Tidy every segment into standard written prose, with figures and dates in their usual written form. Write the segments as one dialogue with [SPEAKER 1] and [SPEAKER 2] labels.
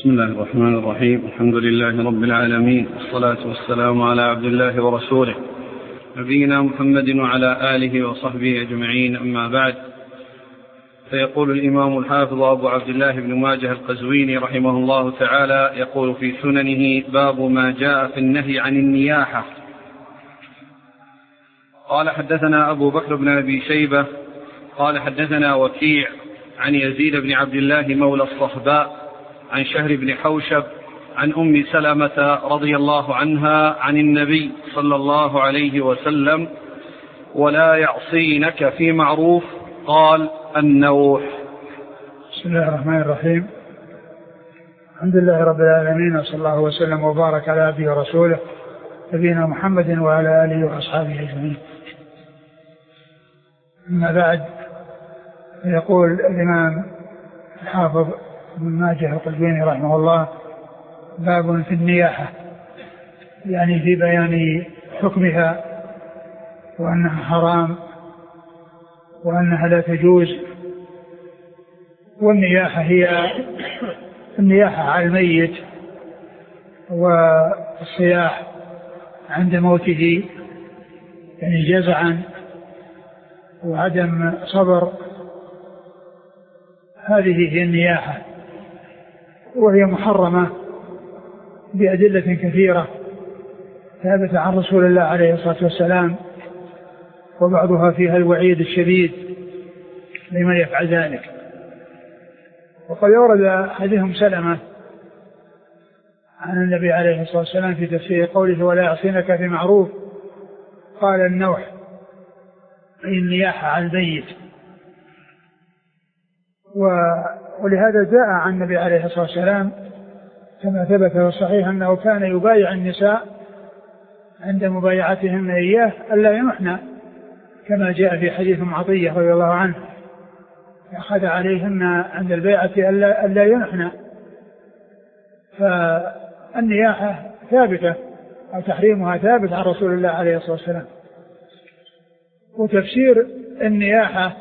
[SPEAKER 1] بسم الله الرحمن الرحيم. الحمد لله رب العالمين، والصلاة والسلام على عبد الله ورسوله نبينا محمد وعلى آله وصحبه أجمعين، أما بعد. فيقول الإمام الحافظ أبو عبد الله بن ماجه القزويني رحمه الله تعالى، يقول في سننه: باب ما جاء في النهي عن النياحة. قال: حدثنا أبو بكر بن أبي شيبة قال: حدثنا وكيع عن يزيد بن عبد الله مولى الصهباء عن شهر بن حوشب عن أم سلمة رضي الله عنها عن النبي صلى الله عليه وسلم: ولا يعصينك في معروف، قال: النوح.
[SPEAKER 2] بسم الله الرحمن الرحيم. الحمد لله رب العالمين، وصلى الله وسلم وبارك على عبده ورسوله نبينا محمد وعلى آله وأصحابه أجمعين. أما بعد، يقول الإمام الحافظ ابن ماجه القزويني رحمه الله: باب في النياحة، يعني في بيان حكمها وأنها حرام وأنها لا تجوز. والنياحة هي النياحة على الميت والصياح عند موته، يعني جزعا وعدم صبر، هذه هي النياحة، وهي محرمة بأدلة كثيرة ثابتة عن رسول الله عليه الصلاة والسلام، وبعضها فيها الوعيد الشديد لمن يفعل ذلك. وقد ورد حديث أم سلمة عن النبي عليه الصلاة والسلام في تفسير قوله: ولا يعصينك في معروف، قال: النوح، أي النياحة على الميت. ولهذا جاء عن النبي عليه الصلاة والسلام كما ثبت في الصحيح أنه كان يبايع النساء عند مبايعتهن إياه ألا ينحن، كما جاء في حديث عطية رضي الله عنه: أخذ عليهن عند البيعة ألا ينحن. فالنياحة ثابتة أو تحريمها ثابت عن رسول الله عليه الصلاة والسلام. وتفسير النياحة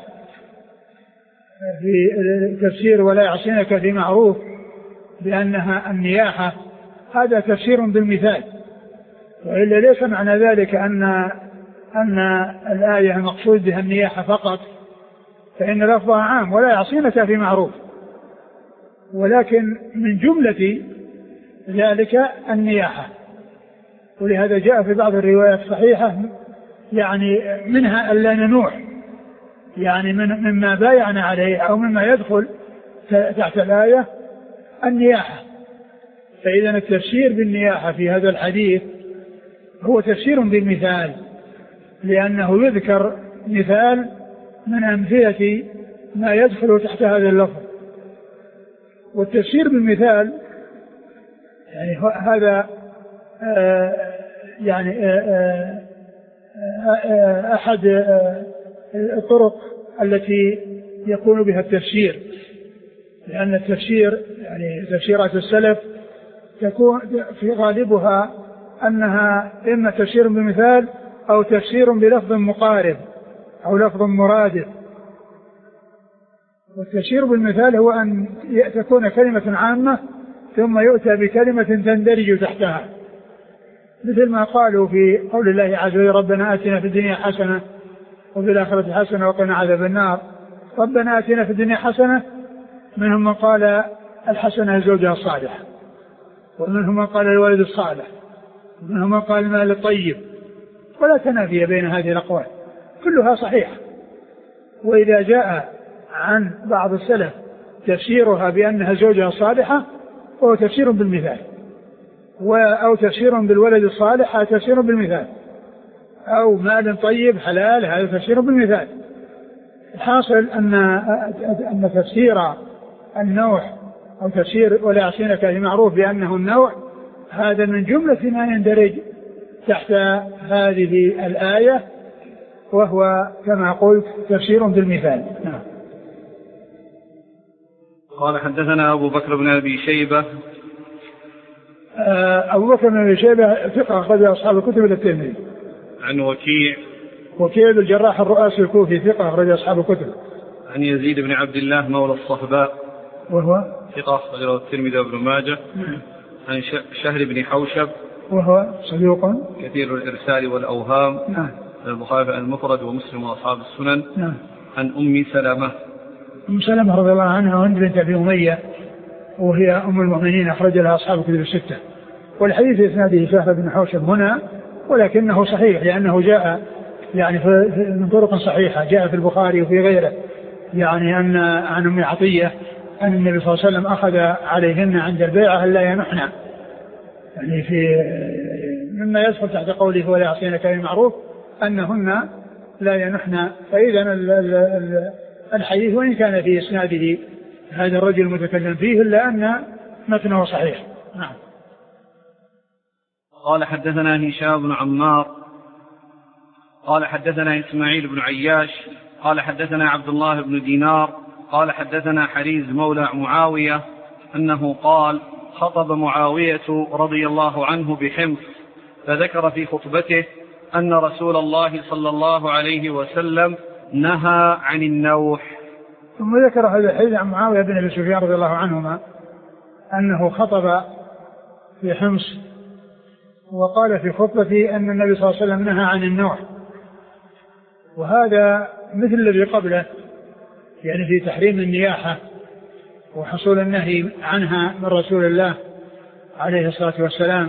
[SPEAKER 2] في تفسير ولا يعصينك في معروف بأنها النياحة، هذا تفسير بالمثال، وإلا ليس معنى ذلك أن الآية المقصود بها النياحة فقط، فإن لفظها عام: ولا يعصينك في معروف، ولكن من جملة ذلك النياحة. ولهذا جاء في بعض الروايات الصحيحة يعني منها ألا ننوح، يعني مما بايعنا عليه أو مما يدخل تحت الآية النياحة. فإذا التفسير بالنياحة في هذا الحديث هو تفسير بالمثال، لأنه يذكر مثال من أمثلة ما يدخل تحت هذا اللفظ. والتفسير بالمثال يعني هذا أحد الطرق التي يكون بها التفسير، لأن التفسير يعني تفسيرات السلف تكون في غالبها أنها إما تفسير بمثال أو تفسير بلفظ مقارب أو لفظ مرادف. والتفسير بالمثال هو أن تكون كلمة عامة ثم يؤتى بكلمة تندرج تحتها، مثل ما قالوا في قول الله عز وجل: ربنا آتنا في الدنيا حسنة وفي الآخرة حسنة وقنا عذاب النار. ربنا آتنا في الدنيا حسنة، منهم من قال الحسنة زوجها الصالح، ومنهم من قال الولد الصالح، ومنهم من قال المال الطيب، ولا تنافي بين هذه الأقوال، كلها صحيحة. وإذا جاء عن بعض السلف تفسيرها بأنها زوجها الصالحة فهو تفسير بالمثال، أو تفسير بالولد الصالح هذا تفسير بالمثال، أو مال طيب حلال هذا تفسير بالمثال. الحاصل أن تفسير النوح أو تفسير ولا يعصينك في معروف بأنه النوع، هذا من جملة ما يندرج تحت هذه الآية، وهو كما قلت تفسير بالمثال. نعم.
[SPEAKER 1] قال: حدثنا أبو بكر بن أبي شيبة.
[SPEAKER 2] أبو بكر بن أبي شيبة ثقة أخرج أصحاب الكتب إلى الترمذي.
[SPEAKER 1] عن وكيع
[SPEAKER 2] بن الجراح الرؤاسي الكوفي ثقة أخرج أصحاب الكتب.
[SPEAKER 1] عن يزيد بن عبد الله مولى الصهباء.
[SPEAKER 2] وهو
[SPEAKER 1] ثقة أخرجه الترمذي وابن ماجه. عن شهر بن حوشب
[SPEAKER 2] وهو صدوق
[SPEAKER 1] كثير الإرسال والأوهام.
[SPEAKER 2] نعم.
[SPEAKER 1] البخاري المفرد ومسلم وأصحاب السنن.
[SPEAKER 2] نعم.
[SPEAKER 1] عن أم سلمة.
[SPEAKER 2] أم سلمة رضي الله عنها وهند بنت أبي أمية وهي أم المؤمنين أخرج لها أصحاب الكتب الستة. والحديث في إسناده شهر بن حوشب هنا ولكنه صحيح لأنه جاء يعني من طرق صحيحة جاء في البخاري وفي غيره يعني أن عن أم عطية أن النبي صلى الله عليه وسلم أخذ عليهن عند البيعة لا ينحن يعني في مما يدخل تحت قوله ولا يعصينك بالمعروف أنهن لا ينحن. فإذا الحديث وإن كان في إسناده هذا الرجل المتكلم فيه إلا أن متنه صحيح. نعم.
[SPEAKER 1] قال حدثنا هشام بن عمار قال حدثنا إسماعيل بن عياش قال حدثنا عبد الله بن دينار قال حدثنا حريز مولى معاوية أنه قال خطب معاوية رضي الله عنه بحمص فذكر في خطبته أن رسول الله صلى الله عليه وسلم نهى عن النوح.
[SPEAKER 2] ثم ذكر هذا الحديث عن معاوية بن أبي سفيان رضي الله عنهما أنه خطب في حمص وقال في خطبته أن النبي صلى الله عليه وسلم نهى عن النوح. وهذا مثل الذي قبله يعني في تحريم النياحة وحصول النهي عنها من رسول الله عليه الصلاة والسلام.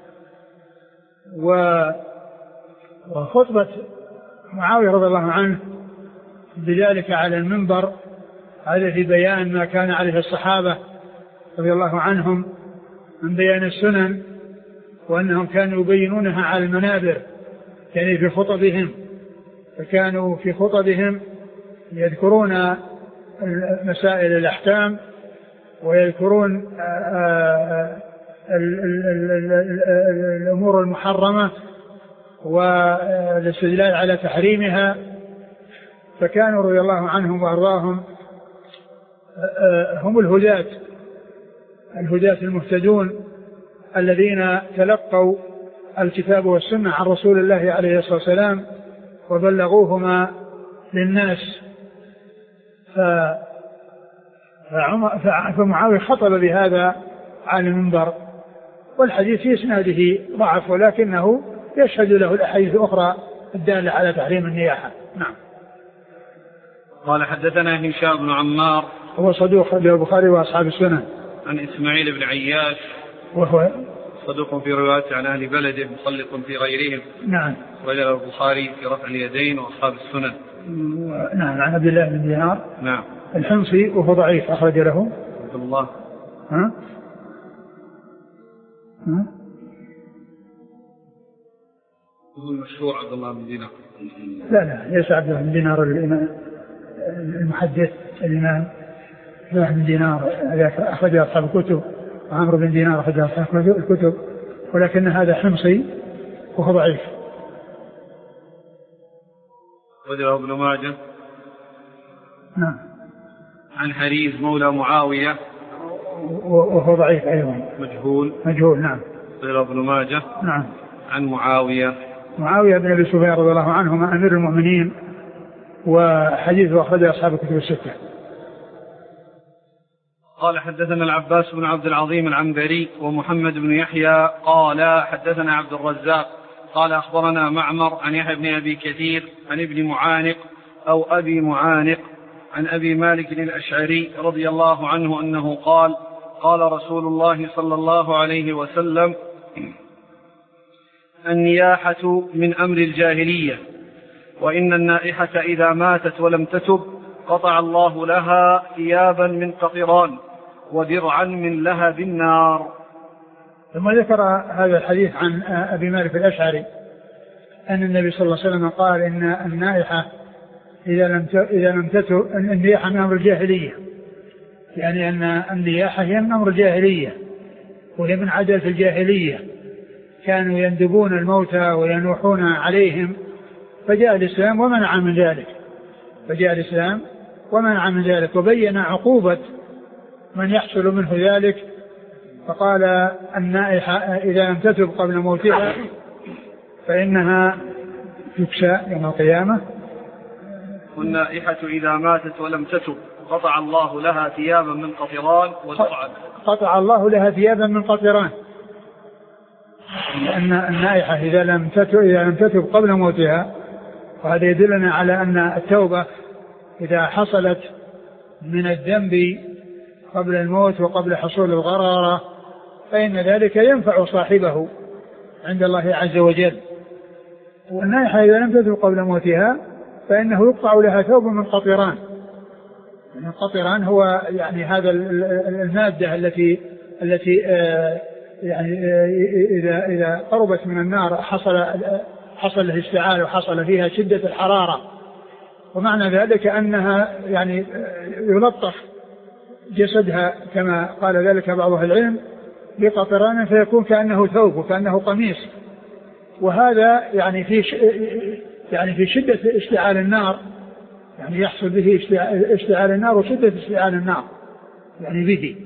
[SPEAKER 2] وخطبة معاوية رضي الله عنه بذلك على المنبر هذا في بيان ما كان عليه الصحابة رضي الله عنهم من بيان السنن وأنهم كانوا يبينونها على المنابر يعني في خطبهم. فكانوا في خطبهم يذكرون مسائل الأحكام ويذكرون الأمور المحرمة والاستدلال على تحريمها. فكانوا رضي الله عنهم وأرضاهم هم الهداة المهتدون الذين تلقوا الكتاب والسنة عن رسول الله عليه الصلاة والسلام وبلغوهما للناس. فمعاوية خطب بهذا على المنبر والحديث في إسناده ضعف ولكنه يشهد له الأحاديث الأخرى الدالة على تحريم النياحة. نعم.
[SPEAKER 1] قال حدثنا هشام بن عمار
[SPEAKER 2] هو صدوق له البخاري وأصحاب السنن.
[SPEAKER 1] عن إسماعيل بن عياش
[SPEAKER 2] وهو
[SPEAKER 1] صدوق في رواية عن أهل بلده مصلق في غيرهم.
[SPEAKER 2] نعم.
[SPEAKER 1] وجل البخاري في رفع اليدين وأصحاب السنن.
[SPEAKER 2] نعم. عن عبد الله بن دينار.
[SPEAKER 1] نعم.
[SPEAKER 2] الحمصي وهو ضعيف أخرج له
[SPEAKER 1] عبد الله.
[SPEAKER 2] ها؟
[SPEAKER 1] هو المشهور عبد الله بن دينار.
[SPEAKER 2] لا ليس عبد الله بن دينار المحدث الإمام. عبد الله بن دينار أخرج أصحاب الكتب وعمرو بن دينار أخرج أصحاب الكتب ولكن هذا حمصي وهو ضعيف.
[SPEAKER 1] وجه ابن ماجه.
[SPEAKER 2] نعم.
[SPEAKER 1] عن حريز مولى معاوية
[SPEAKER 2] وهو ضعيف أيضا مجهول. نعم.
[SPEAKER 1] وجه ابن ماجه.
[SPEAKER 2] نعم.
[SPEAKER 1] عن معاوية
[SPEAKER 2] بن أبي سفيان رضي الله عنهما أمير المؤمنين وحديثه أخرج أصحاب الكتب الستة.
[SPEAKER 1] قال حدثنا العباس بن عبد العظيم العنبري ومحمد بن يحيى قال حدثنا عبد الرزاق قال أخبرنا معمر عن يحيى بن أبي كثير عن ابن معانق أو أبي معانق عن أبي مالك الأشعري رضي الله عنه أنه قال قال رسول الله صلى الله عليه وسلم النياحة من أمر الجاهلية وإن النائحة إذا ماتت ولم تتب قطع الله لها ثيابا من قطران ودرعا من لهب النار.
[SPEAKER 2] ثم ذكر هذا الحديث عن أبي مالك الأشعري أن النبي صلى الله عليه وسلم قال إن النائحة إذا لم تتب النياحة من أمر الجاهلية يعني أن النياحة هي من أمر الجاهلية وهي من عادة الجاهلية كانوا يندبون الموتى وينوحون عليهم فجاء الإسلام ومنع من ذلك وبين عقوبة من يحصل منه ذلك فقال النائحة إذا لم تتب قبل موتها فإنها تكسى يوم القيامة
[SPEAKER 1] والنائحة إذا ماتت ولم تتب قطع الله لها ثيابا من قطران ودرعا.
[SPEAKER 2] قطع الله لها ثيابا من قطران، لأن النائحة إذا لم تتب قبل موتها، وهذا يدلنا على أن التوبة إذا حصلت من الذنب قبل الموت وقبل حصول الغرارة فإن ذلك ينفع صاحبه عند الله عز وجل. والنائحة إذا لم تتب قبل موتها فإنه يقطع لها ثوب من قطران. القطران هو يعني هذا المادة التي يعني إذا قربت من النار حصل له اشتعال وحصل فيها شدة الحرارة، ومعنى ذلك أنها يعني يلطخ جسدها كما قال ذلك بعض أهل العلم بقطران فيكون كأنه ثوب وكأنه قميص. وهذا يعني في شدة اشتعال النار، يعني يحصل به اشتعال النار وشدة اشتعال النار يعني به.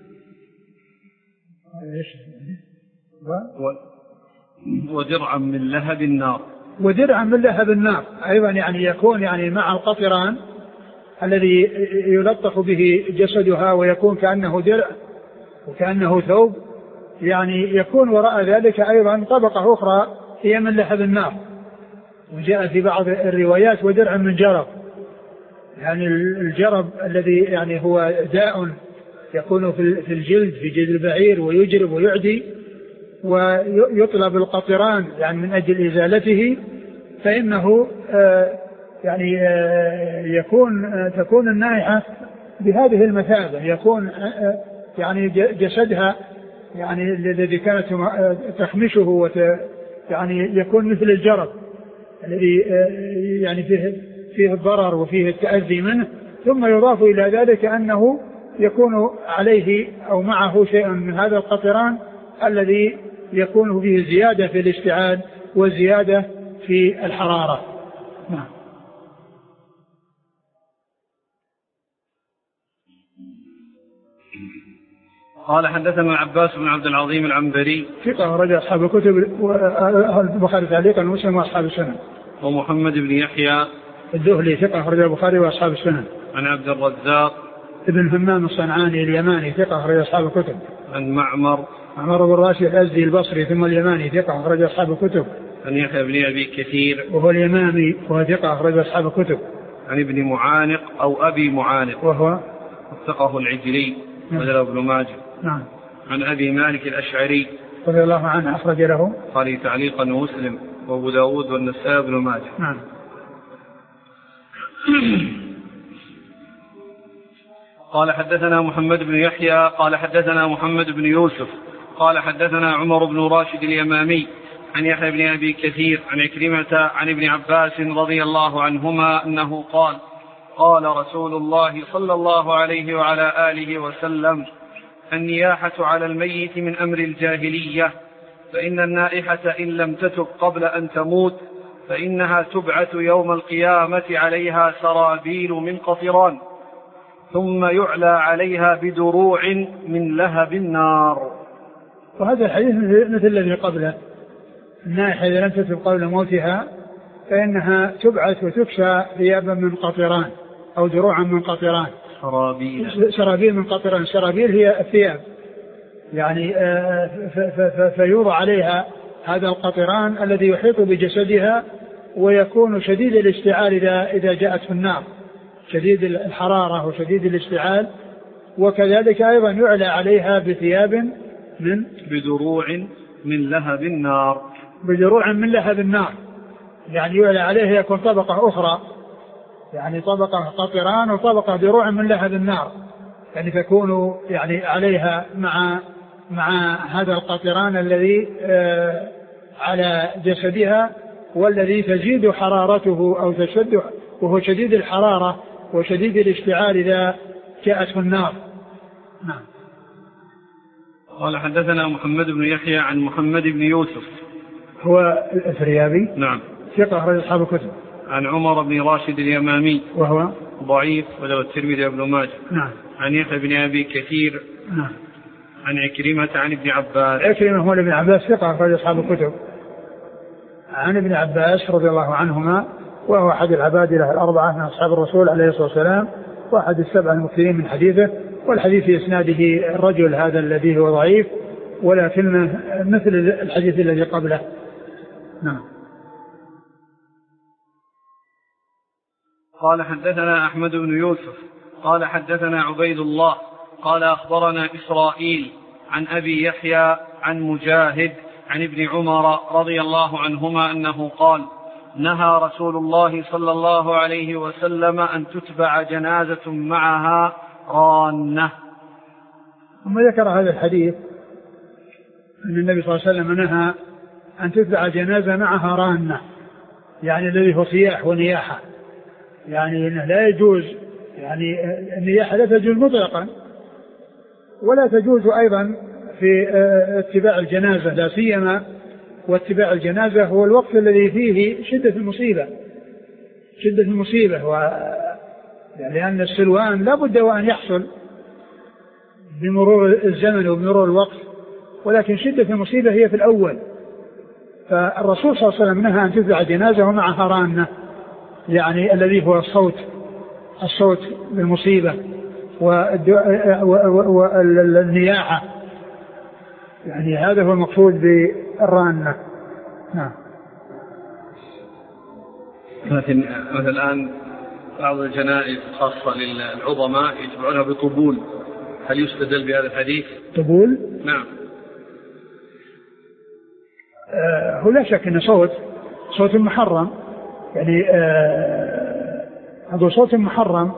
[SPEAKER 1] ودرعا من لهب النار.
[SPEAKER 2] ودرعا من لهب النار أيضا يعني يكون يعني مع القطران الذي يلطخ به جسدها ويكون كأنه درع وكأنه ثوب، يعني يكون وراء ذلك أيضا طبقة أخرى هي من لهب النار. وجاء في بعض الروايات ودرع من جرب، يعني الجرب الذي يعني هو داء يكون في الجلد في جلد البعير ويجرب ويعدي ويطلب القطران يعني من أجل إزالته، فإنه يعني تكون النائحة بهذه المثابة، يكون يعني جسدها يعني الذي كانت تخمشه يعني يكون مثل الجرب الذي يعني فيه الضرر وفيه التأذي منه، ثم يضاف إلى ذلك أنه يكون عليه أو معه شيء من هذا القطران الذي يكون فيه زيادة في الاشتعال وزيادة في الحرارة. نعم.
[SPEAKER 1] قال حدثنا عباس بن عبد العظيم العنبري
[SPEAKER 2] ثقة رجع أصحاب الكتب البخاري تعليقا ومسلم وأصحاب السنن.
[SPEAKER 1] ومحمد بن يحيى
[SPEAKER 2] الذهلي ثقة رجع البخاري وأصحاب السنن.
[SPEAKER 1] عن عبد الرزاق
[SPEAKER 2] ابن همام الصنعاني اليماني ثقة رجع أصحاب الكتب.
[SPEAKER 1] عن معمر
[SPEAKER 2] بن راشد الأزدي البصري ثم اليماني ثقة رجع أصحاب الكتب.
[SPEAKER 1] عن يحيى بن أبي كثير
[SPEAKER 2] وهو اليمامي وهو ثقة رجع أصحاب الكتب.
[SPEAKER 1] عن ابن معانق أو أبي معانق
[SPEAKER 2] وهو
[SPEAKER 1] ثقة العجلي وله ابن ماجه.
[SPEAKER 2] نعم.
[SPEAKER 1] عن أبي مالك الأشعري
[SPEAKER 2] رضي الله عنه أخرج له
[SPEAKER 1] قال تعليقا مسلم وأبو داود والنسائي بن ماجه.
[SPEAKER 2] نعم.
[SPEAKER 1] قال حدثنا محمد بن يحيى قال حدثنا محمد بن يوسف قال حدثنا عمر بن راشد اليمامي عن يحيى بن أبي كثير عن عكرمة عن ابن عباس رضي الله عنهما أنه قال قال رسول الله صلى الله عليه وعلى آله وسلم النياحة على الميت من أمر الجاهلية، فإن النائحة إن لم تتب قبل أن تموت فإنها تبعث يوم القيامة عليها سرابيل من قطران ثم يعلى عليها بدروع من لهب النار.
[SPEAKER 2] وهذا الحديث مثل الذي قبله، النائحة إذا لم تتب قبل موتها فإنها تبعث وتكسى ثيابا من قطران أو دروعا من قطران. سرابيل من قطران. سرابيل هي الثياب يعني فيوضع عليها هذا القطران الذي يحيط بجسدها ويكون شديد الاشتعال إذا جاءت في النار، شديد الحرارة وشديد الاشتعال. وكذلك أيضا يعلى عليها بثياب من
[SPEAKER 1] بدروع من لهب النار.
[SPEAKER 2] بدروع من لهب النار يعني يعلى عليها يكون طبقة أخرى، يعني طبقة قطران وطبقة دروع من لهب النار، يعني تكون يعني عليها مع هذا القطران الذي على جسدها والذي تزيد حرارته أو تشد، وهو شديد الحرارة وشديد الاشتعال إذا جاءت في النار. نعم.
[SPEAKER 1] قال حدثنا محمد بن يحيى عن محمد بن يوسف
[SPEAKER 2] هو الفريابي.
[SPEAKER 1] نعم.
[SPEAKER 2] ثقة أخرج أصحاب الكتب.
[SPEAKER 1] عن عمر بن راشد اليمامي
[SPEAKER 2] وهو
[SPEAKER 1] ضعيف وله الترمذي وابن ماجه.
[SPEAKER 2] نعم.
[SPEAKER 1] عن يحيى بن أبي كثير.
[SPEAKER 2] نعم.
[SPEAKER 1] عن عكرمة عن ابن عباس.
[SPEAKER 2] عكرمة هو ابن عباس ثقة أخرج أصحاب الكتب. عن ابن عباس رضي الله عنهما وهو أحد العبادلة الأربعة من أصحاب الرسول عليه الصلاة والسلام، وأحد السبعة المكثرين من حديثه، والحديث في إسناده الرجل هذا الذي هو ضعيف ولكنه مثل الحديث الذي قبله. نعم.
[SPEAKER 1] قال حدثنا أحمد بن يوسف قال حدثنا عبيد الله قال أخبرنا إسرائيل عن أبي يحيى عن مجاهد عن ابن عمر رضي الله عنهما أنه قال نهى رسول الله صلى الله عليه وسلم أن تتبع جنازة معها رانة.
[SPEAKER 2] ثم ذكر هذا الحديث أن النبي صلى الله عليه وسلم نهى أن تتبع جنازة معها رانة، يعني الذي هو صياح ونياحة، يعني أنه لا يجوز، يعني النياحة لا تجوز مطلقا، ولا تجوز أيضا في اتباع الجنازة، لا سيما واتباع الجنازة هو الوقت الذي فيه شدة المصيبة لأن السلوان لا بد وأن يحصل بمرور الزمن وبمرور الوقت، ولكن شدة المصيبة هي في الأول. فالرسول صلى الله عليه وسلم نهى أن تتبع جنازة ومعها رانة، يعني الذي هو الصوت بالمصيبة والنياحة، يعني هذا هو المقصود بالرانة. نعم.
[SPEAKER 1] لكن مثلا الآن بعض الجنائز خاصة للعظماء يتبعونها بطبول، هل يستدل بهذا الحديث؟
[SPEAKER 2] طبول؟
[SPEAKER 1] نعم.
[SPEAKER 2] هو لا شك أن صوت محرم، يعني هذا صوت محرم،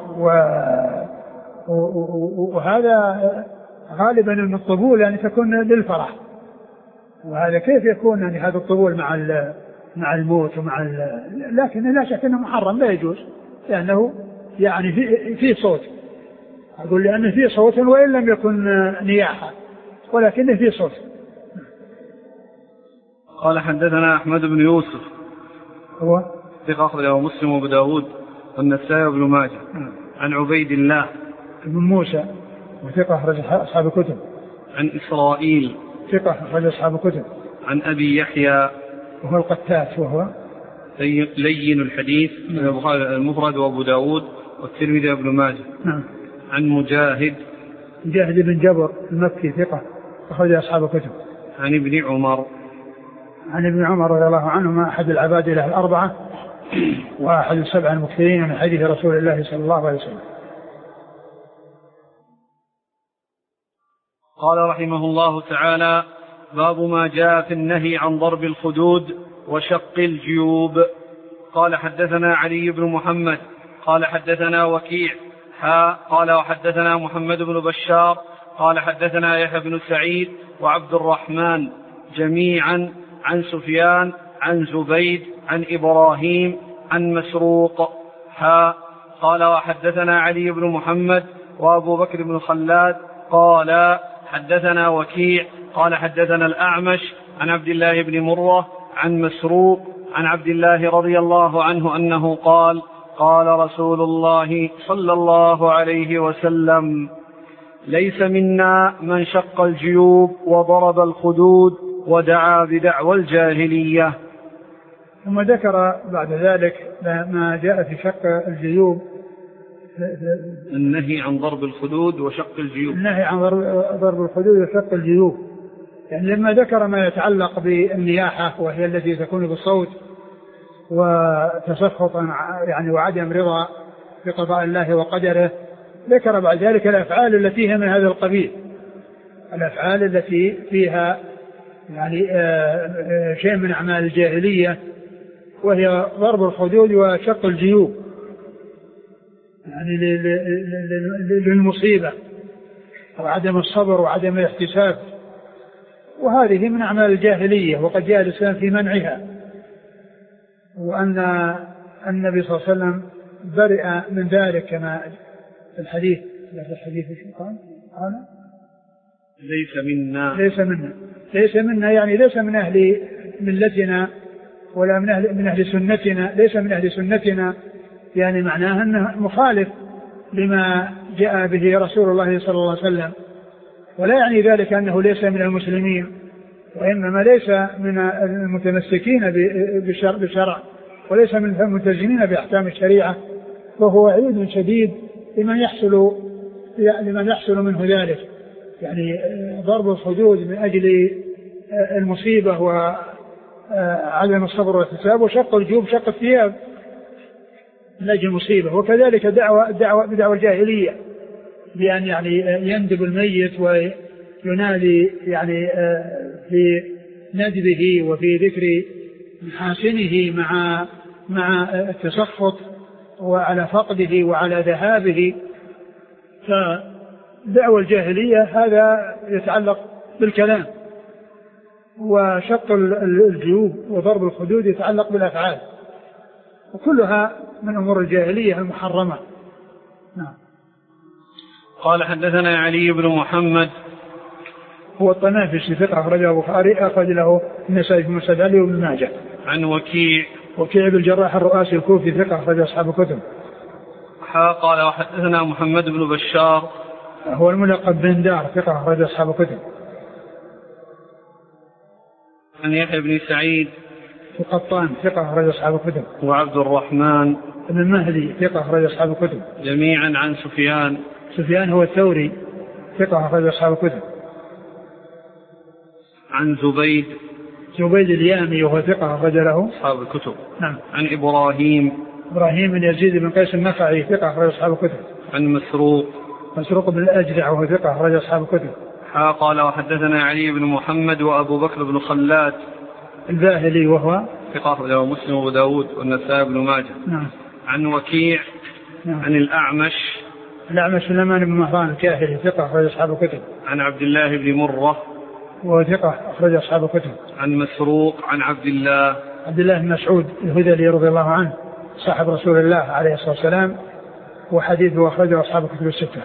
[SPEAKER 2] وهذا غالبا أن الطبول يعني تكون للفرح، وهذا كيف يكون يعني هذا الطبول مع الموت لكن لا شك أنه محرم لا يجوز، لأنه يعني فيه صوت، أقول لأنه فيه صوت وإن لم يكن نياحة ولكنه فيه صوت.
[SPEAKER 1] قال حدثنا أحمد بن يوسف
[SPEAKER 2] هو
[SPEAKER 1] ثقة أخرجه مسلم وأبو داود والنسائي وابن ماجه عن عبيد الله
[SPEAKER 2] بن موسى وثقة أخرج أصحاب الكتب.
[SPEAKER 1] عن إسرائيل
[SPEAKER 2] ثقة أخرج أصحاب الكتب.
[SPEAKER 1] عن أبي يحيى
[SPEAKER 2] وهو القتات وهو
[SPEAKER 1] لين الحديث من البخاري المفرد وأبو داود والترمذي وابن ماجه.
[SPEAKER 2] نعم.
[SPEAKER 1] عن مجاهد
[SPEAKER 2] بن جبر المكي ثقة أخرج أصحاب الكتب.
[SPEAKER 1] عن ابن عمر
[SPEAKER 2] رضي الله عنهما أحد العباد له الأربعة وأحد السبعة المكثرين من حديث رسول الله صلى الله عليه وسلم.
[SPEAKER 1] قال رحمه الله تعالى باب ما جاء في النهي عن ضرب الخدود وشق الجيوب. قال حدثنا علي بن محمد قال حدثنا وكيع قال وحدثنا محمد بن بشار قال حدثنا يحيى بن سعيد وعبد الرحمن جميعا عن سفيان عن زبيد عن إبراهيم عن مسروق قال وحدثنا علي بن محمد وأبو بكر بن خلاد قال حدثنا وكيع قال حدثنا الأعمش عن عبد الله بن مرة عن مسروق عن عبد الله رضي الله عنه أنه قال قال رسول الله صلى الله عليه وسلم ليس منا من شق الجيوب وضرب الخدود ودعا بدعوى الجاهلية.
[SPEAKER 2] ثم ذكر بعد ذلك ما جاء في شق الجيوب،
[SPEAKER 1] النهي عن ضرب الخدود وشق الجيوب.
[SPEAKER 2] النهي عن ضرب الخدود وشق الجيوب، يعني لما ذكر ما يتعلق بالنياحة وهي التي تكون بالصوت وتسخط يعني وعدم رضا بقضاء الله وقدره، ذكر بعد ذلك الأفعال التي هي من هذا القبيل، الأفعال التي فيها يعني شيء من أعمال الجاهلية وهي ضرب الخدود وشق الجيوب، يعني للمصيبة وعدم الصبر وعدم الاحتساب، وهذه من أعمال الجاهلية وقد جاء الإسلام في منعها، وأن النبي صلى الله عليه وسلم برئ من ذلك كما في الحديث قال ليس منا يعني ليس من أهل ملتنا ولا من أهل سنتنا، ليس من أهل سنتنا، يعني معناها أنه مخالف لما جاء به رسول الله صلى الله عليه وسلم، ولا يعني ذلك أنه ليس من المسلمين، وإنما ليس من المتمسكين بالشرع وليس من الملتزمين بأحكام الشريعة، وهو وعيد شديد لمن يحصل منه ذلك، يعني ضرب الحدود من أجل المصيبة وعدم الصبر والاحتساب، وشق الجيوب شق الثياب من أجل المصيبة. وكذلك بدعوى الجاهلية بأن يعني يندب الميت وينادي يعني في ندبه وفي ذكر محاسنه مع التسخط وعلى فقده وعلى ذهابه. فدعوى الجاهلية هذا يتعلق بالكلام، وشق الجيوب وضرب الخدود يتعلق بالأفعال، وكلها من أمور الجاهلية المحرمة. نعم.
[SPEAKER 1] قال حدثنا علي بن محمد
[SPEAKER 2] هو الطنافسي ثقة أخرجه البخاري، أخرج له النسائي في مسند علي وابن ماجه.
[SPEAKER 1] عن وكيع
[SPEAKER 2] بن الجراح الرؤاسي الكوفي ثقة أخرج أصحاب الكتب.
[SPEAKER 1] قال وحدثنا محمد بن بشار
[SPEAKER 2] هو الملقب بن دار ثقة أخرج أصحاب الكتب.
[SPEAKER 1] عن يحيى بن سعيد
[SPEAKER 2] القطان ثقة أخرج أصحاب الكتب.
[SPEAKER 1] وعبد الرحمن
[SPEAKER 2] بن مهدي ثقة أخرج أصحاب الكتب.
[SPEAKER 1] جميعا عن سفيان
[SPEAKER 2] هو الثوري ثقة أخرج أصحاب الكتب.
[SPEAKER 1] عن زبيد
[SPEAKER 2] اليامي وهو ثقة أخرج له
[SPEAKER 1] أصحاب الكتب.
[SPEAKER 2] نعم.
[SPEAKER 1] عن إبراهيم
[SPEAKER 2] بن يزيد بن قيس النخعي ثقة أخرج أصحاب الكتب.
[SPEAKER 1] عن مسروق
[SPEAKER 2] بن الأجدع وهو ثقة أخرج أصحاب الكتب.
[SPEAKER 1] قال وحدثنا علي بن محمد وأبو بكر بن خلاد
[SPEAKER 2] الباهلي وهو
[SPEAKER 1] ثقة أخرج له مسلم وأبو داود والنسائي بن ماجه.
[SPEAKER 2] نعم.
[SPEAKER 1] عن وكيع
[SPEAKER 2] نعم.
[SPEAKER 1] عن الأعمش
[SPEAKER 2] سليمان بن مهران الكاهلي ثقة أخرج أصحاب الكتب.
[SPEAKER 1] عن عبد الله بن مرة
[SPEAKER 2] وهو ثقة أخرج أصحاب الكتب.
[SPEAKER 1] عن مسروق عن عبد الله
[SPEAKER 2] بن مسعود الهذلي رضي الله عنه صاحب رسول الله عليه الصلاة والسلام، وحديثه أخرجه أصحاب الكتب الستة.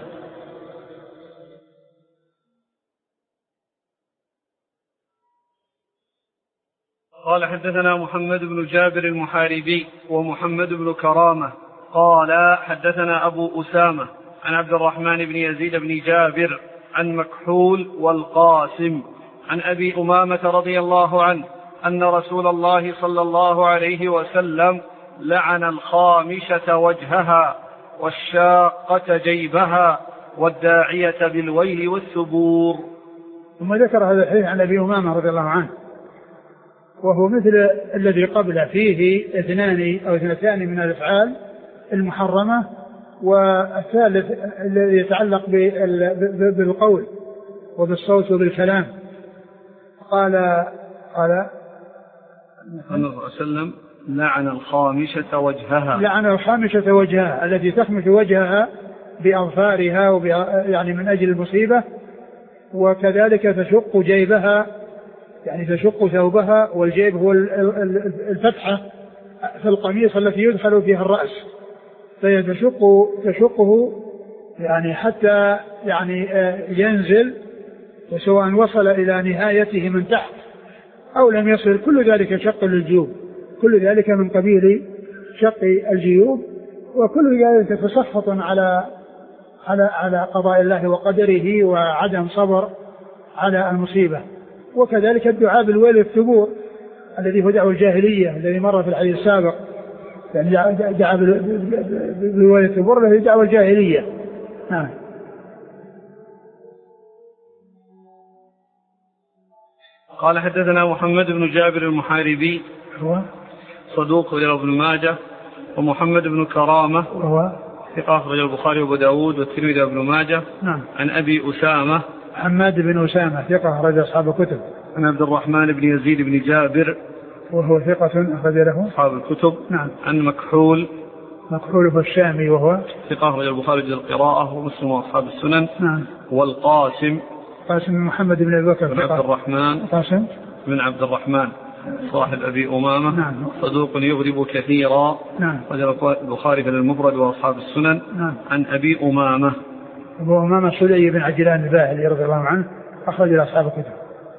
[SPEAKER 1] قال حدثنا محمد بن جابر المحاربي ومحمد بن كرامة قال حدثنا أبو أسامة عن عبد الرحمن بن يزيد بن جابر عن مكحول والقاسم عن أبي أمامة رضي الله عنه أن رسول الله صلى الله عليه وسلم لعن الخامشة وجهها والشاقة جيبها والداعية بالويل والثبور.
[SPEAKER 2] ثم ذكر هذا الحديث عن أبي أمامة رضي الله عنه، وهو مثل الذي قبله، فيه اثنتان من الأفعال المحرمة، والثالث الذي يتعلق بالقول وبالصوت وبالكلام. قال
[SPEAKER 1] النبي صلى الله عليه وسلم لعن الخامشة وجهها
[SPEAKER 2] التي تخمش وجهها بأظفارها يعني من أجل المصيبة، وكذلك تشق جيبها يعني تشق ثوبها، والجيب هو الفتحة في القميص التي يدخل فيها الرأس، فهي تشقه يعني حتى يعني ينزل، وسواء وصل إلى نهايته من تحت أو لم يصل، كل ذلك شق للجيوب، كل ذلك من قبيل شق الجيوب، وكل ذلك تسخط على قضاء الله وقدره وعدم صبر على المصيبة. وكذلك الدعاء بالويل والثبور الذي هو دعوى الجاهلية الذي مر في الحديث السابق، يعني دعاء بالويل والثبور الذي دعوى الجاهلية. نعم.
[SPEAKER 1] قال حدثنا محمد بن جابر المحاربي
[SPEAKER 2] هو
[SPEAKER 1] صدوق له ابن ماجه، ومحمد بن كرامة
[SPEAKER 2] هو
[SPEAKER 1] ثقة أخرج البخاري وأبو داود والترمذي وابن ماجه.
[SPEAKER 2] نعم.
[SPEAKER 1] عن أبي أسامة
[SPEAKER 2] حماد بن أسامة ثقة أخرج أصحاب الكتب.
[SPEAKER 1] عن عبد الرحمن بن يزيد بن جابر
[SPEAKER 2] وهو ثقة أخرج له
[SPEAKER 1] أصحاب الكتب.
[SPEAKER 2] نعم.
[SPEAKER 1] عن مكحول
[SPEAKER 2] هو الشامي وهو
[SPEAKER 1] ثقة أخرج البخاري القراءة ومسلم وأصحاب السنن.
[SPEAKER 2] نعم.
[SPEAKER 1] والقاسم
[SPEAKER 2] بن محمد بن أبي بكر
[SPEAKER 1] بن عبد الرحمن
[SPEAKER 2] قاسم
[SPEAKER 1] بن عبد الرحمن صاحب أبي أمامة.
[SPEAKER 2] نعم.
[SPEAKER 1] صدوق يغرب كثيرا.
[SPEAKER 2] نعم.
[SPEAKER 1] البخاري في المفرد وأصحاب السنن.
[SPEAKER 2] نعم.
[SPEAKER 1] عن أبي أمامة
[SPEAKER 2] أبو أمامة سلي بن عجلان الباهلي رضي الله عنه أخرج أصحاب الكتب.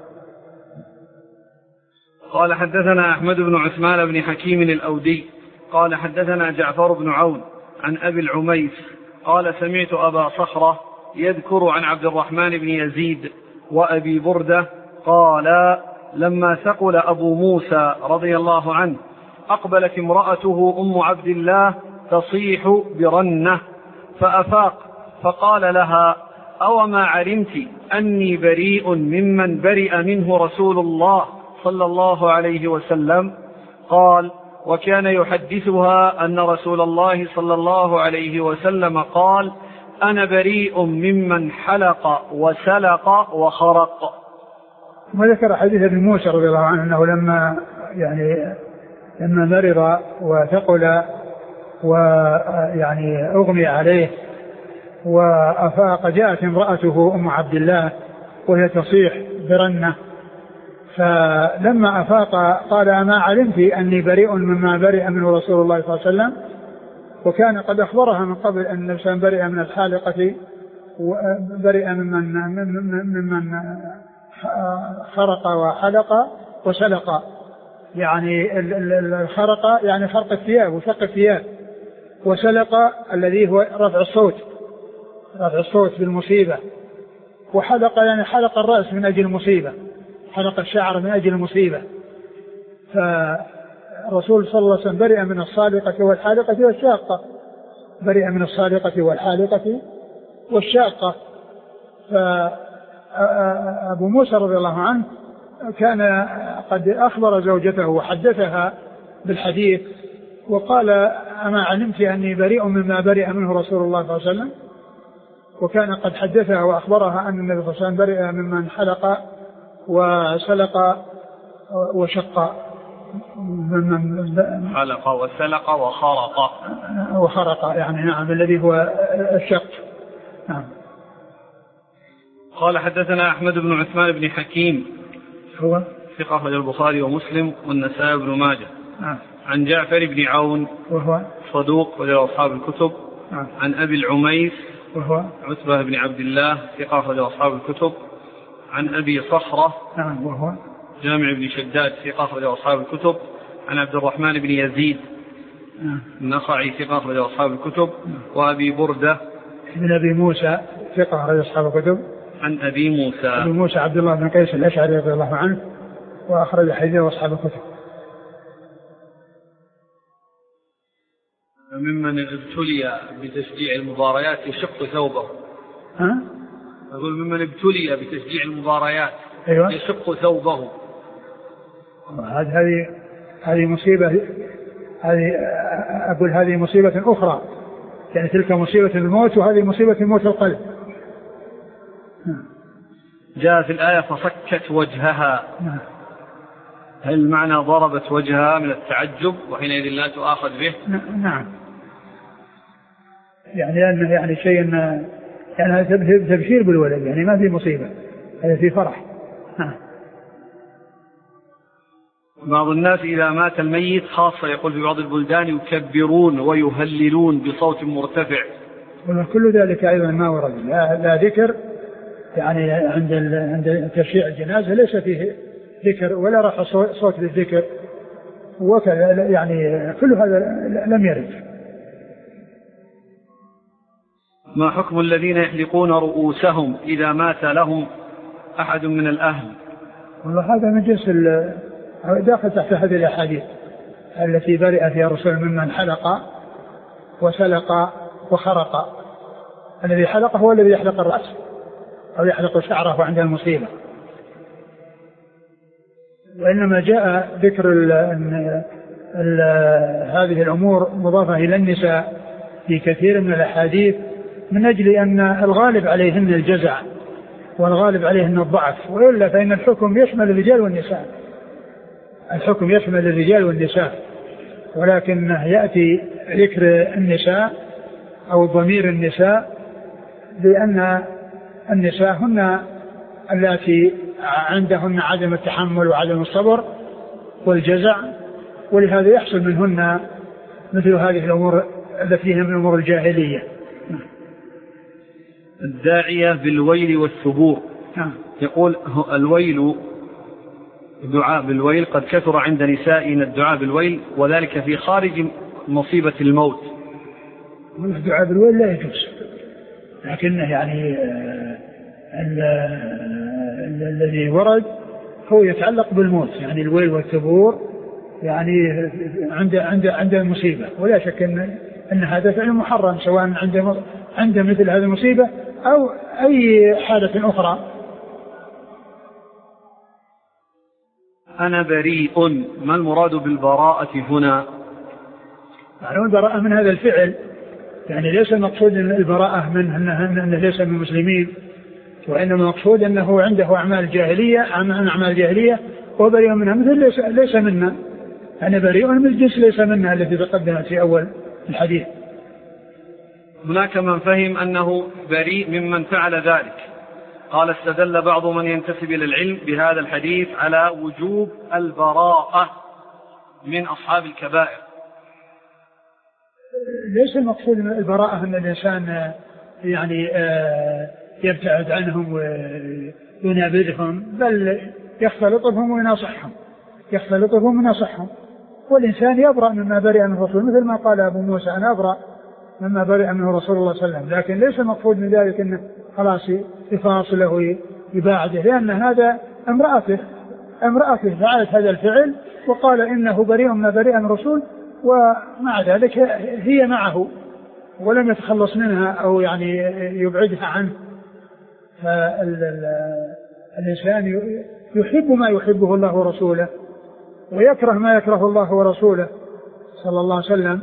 [SPEAKER 1] قال حدثنا أحمد بن عثمان بن حكيم الأودي قال حدثنا جعفر بن عون عن أبي العميس قال سمعت أبا صخرة يذكر عن عبد الرحمن بن يزيد وأبي بردة قال لما ثقل أبو موسى رضي الله عنه أقبلت امرأته أم عبد الله تصيح برنة فأفاق فقال لها: أوما علمت أني بريء ممن برئ منه رسول الله صلى الله عليه وسلم؟ قال: وكان يحدثها أن رسول الله صلى الله عليه وسلم قال: أنا بريء ممن حلق وسلق وخرق.
[SPEAKER 2] وذكر حديث ابن موسى رضي الله عنه أنه لما مرض وثقل ويعني أغمي عليه وأفاق، جاءت امرأته أم عبد الله وهي تصيح برنة، فلما أفاق قال: أما علمت أني بريء مما برئ منه رسول الله صلى الله عليه وسلم؟ وكان قد أخبرها من قبل أن الإنسان برئ من الحالقة وبرئ ممن خرق وحلق وسلق، يعني الخرق يعني خرق الثياب وشق الثياب، وسلق الذي هو رفع الصوت بالمصيبة، وحلق يعني حلق الرأس من أجل المصيبة، حلق الشعر من أجل المصيبة. فرسول صلى الله عليه وسلم برئ من الصالقة والحالقة والشاقة، برئ من الصالقة والحالقة والشاقة. فأبو موسى رضي الله عنه كان قد أخبر زوجته وحدثها بالحديث وقال: أما علمت أني بريء مما برئ منه رسول الله صلى الله عليه وسلم؟ وكان قد حدثها وأخبرها أن النبي صلى الله عليه وسلم برئ ممن حلق وسلق وشق،
[SPEAKER 1] حلق وسلق وخرق
[SPEAKER 2] يعني نعم الذي هو الشق. نعم.
[SPEAKER 1] قال: حدثنا أحمد بن عثمان بن حكيم
[SPEAKER 2] هو
[SPEAKER 1] ثقة أخرج البخاري ومسلم والنسائي بن ماجه.
[SPEAKER 2] نعم.
[SPEAKER 1] عن جعفر بن عون
[SPEAKER 2] وهو
[SPEAKER 1] صدوق وله أصحاب الكتب.
[SPEAKER 2] نعم.
[SPEAKER 1] عن أبي العميس
[SPEAKER 2] وهو
[SPEAKER 1] عتبة بن عبد الله ثقة أخرج أصحاب الكتب. عن أبي صخرة
[SPEAKER 2] نعم وهو
[SPEAKER 1] جامع بن شداد ثقة أخرج أصحاب الكتب. عن عبد الرحمن بن يزيد النخعي ثقة أخرج أصحاب الكتب. وأبي بردة
[SPEAKER 2] بن أبي موسى ثقة أخرج أصحاب الكتب.
[SPEAKER 1] عن أبي موسى
[SPEAKER 2] عبد الله بن قيس الأشعري رضي الله عنه وأخرج حديثه أصحاب الكتب.
[SPEAKER 1] ممن ابتلي بتشجيع المباريات يشق ثوبه. أقول ممن ابتلي بتشجيع المباريات.
[SPEAKER 2] أيوة.
[SPEAKER 1] يشق ثوبه.
[SPEAKER 2] هذه مصيبة، هذه مصيبة أخرى، يعني تلك مصيبة الموت وهذه مصيبة موت القلب.
[SPEAKER 1] جاء في الآية: فصكت وجهها. هل المعنى ضربت وجهها من التعجب وحينئذ لا تؤاخذ به؟
[SPEAKER 2] نعم، يعني أنه يعني شيء يعني تبشير بالولد، يعني ما في مصيبة، هذا في فرح.
[SPEAKER 1] بعض الناس إذا مات الميت خاصة يقول في بعض البلدان يكبرون ويهللون بصوت مرتفع.
[SPEAKER 2] كل ذلك أيضا ما ورد، لا ذكر، يعني عند تشييع الجنازة ليس فيه ذكر ولا رفع صوت للذكر وكذا، يعني كل هذا لم يرد.
[SPEAKER 1] ما حكم الذين يحلقون رؤوسهم إذا مات لهم أحد من الأهل؟
[SPEAKER 2] والله هذا من جنس داخل تحت هذه الأحاديث التي برئ فيها الرسول ممن حلق وسلق وخرق. الذي حلق هو الذي يحلق الرأس أو يحلق شعره عند المصيبة، وإنما جاء ذكر هذه الأمور مضافة إلى النساء في كثير من الأحاديث من أجل أن الغالب عليهن الجزع والغالب عليهن الضعف، وإلا فإن الحكم يشمل الرجال والنساء، الحكم يشمل الرجال والنساء، ولكن يأتي ذكر النساء أو ضمير النساء لأن النساء هن التي عندهن عدم التحمل وعدم الصبر والجزع، ولهذا يحصل منهن مثل هذه الأمور التي هي من أمور الجاهلية.
[SPEAKER 1] الداعية بالويل والثبور يقول: الويل الدعاء بالويل قد كثر عند نسائنا الدعاء بالويل، وذلك في خارج مصيبة الموت.
[SPEAKER 2] الدعاء بالويل لا يجوز، لكنه يعني الذي ورد هو يتعلق بالموت، يعني الويل والثبور يعني عند المصيبة، ولا شك أن هذا فعل محرم سواء عند مثل هذه المصيبة أو أي حالة أخرى.
[SPEAKER 1] أنا بريء، ما المراد بالبراءة هنا؟
[SPEAKER 2] يعني البراءة من هذا الفعل، يعني ليس المقصود البراءة من أنه ليس من المسلمين، وإنما المقصود أنه عنده أعمال جاهلية وبريء منها، مثل ليس منا، أنا بريء من الجنس ليس منا التي تقدمت في أول الحديث.
[SPEAKER 1] هناك من فهم أنه بريء ممن فعل ذلك. قال استدل بعض من ينتسب إلى العلم بهذا الحديث على وجوب البراءة من أصحاب الكبائر.
[SPEAKER 2] ليس المقصود البراءة أن الإنسان يعني يبتعد عنهم وينابذهم، بل يختلطهم ويناصحهم، والإنسان يبرأ مما برئ منه الرسول، مثل ما قال أبو موسى أنا أبرأ مما برئ منه رسول الله صلى الله عليه وسلم. لكن ليس المقصود من ذلك أنه خلاص يفاصله ويباعده، لأن هذا امرأته فعلت هذا الفعل وقال إنه بريء مما برئ من الرسول، ومع ذلك هي معه ولم يتخلص منها أو يعني يبعدها عنه. فالإنسان يحب ما يحبه الله ورسوله ويكره ما يكره الله ورسوله صلى الله عليه وسلم،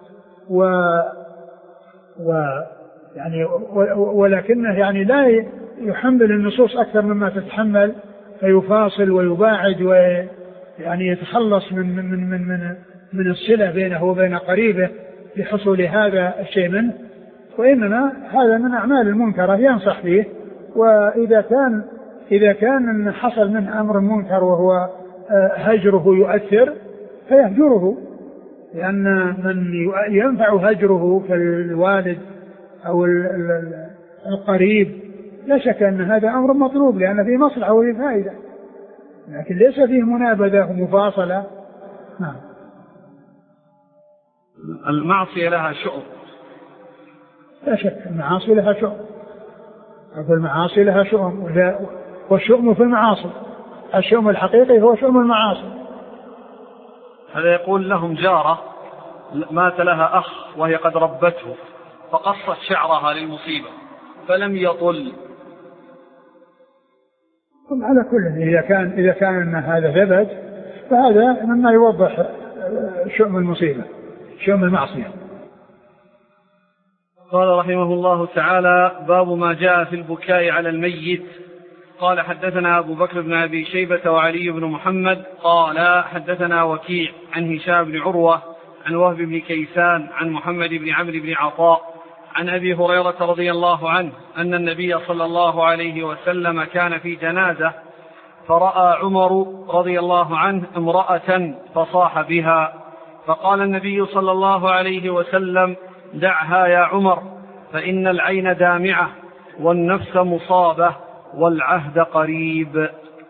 [SPEAKER 2] يعني ولكنه يعني لا يحمل النصوص أكثر مما تتحمل، فيفاصل ويباعد ويعني يتخلص من الصلة بينه وبين قريبه لحصول هذا الشيء منه، وإنما هذا من أعمال المنكرة ينصح فيه. إذا كان حصل منه أمر منكر وهو هجره يؤثر فيهجره، لأن من ينفع هجره كالوالد أو القريب لا شك أن هذا أمر مطلوب، لأن فيه مصلحة وفيه فائدة، لكن ليس فيه منابذة ومفاصلة. نعم.
[SPEAKER 1] المعصية لها شؤم،
[SPEAKER 2] لا شك المعاصي لها شؤم، المعاصي لها شؤم، والشؤم في المعاصي، الشؤم الحقيقي هو شؤم المعاصي.
[SPEAKER 1] هذا يقول لهم جارة مات لها أخ وهي قد ربته فقصت شعرها للمصيبة فلم يطل.
[SPEAKER 2] على كل إذا كان هذا ثبت فهذا مما يوضح شؤم المصيبة، شؤم المعصية.
[SPEAKER 1] قال رحمه الله تعالى: باب ما جاء في البكاء على الميت. قال حدثنا أبو بكر بن أبي شيبة وعلي بن محمد قال حدثنا وكيع عن هشام بن عروة عن وهب بن كيسان عن محمد بن عمرو بن عطاء عن أبي هريرة رضي الله عنه أن النبي صلى الله عليه وسلم كان في جنازة فرأى عمر رضي الله عنه امرأة فصاح بها، فقال النبي صلى الله عليه وسلم: دعها يا عمر، فإن العين دامعة والنفس مصابة والعهد قريب.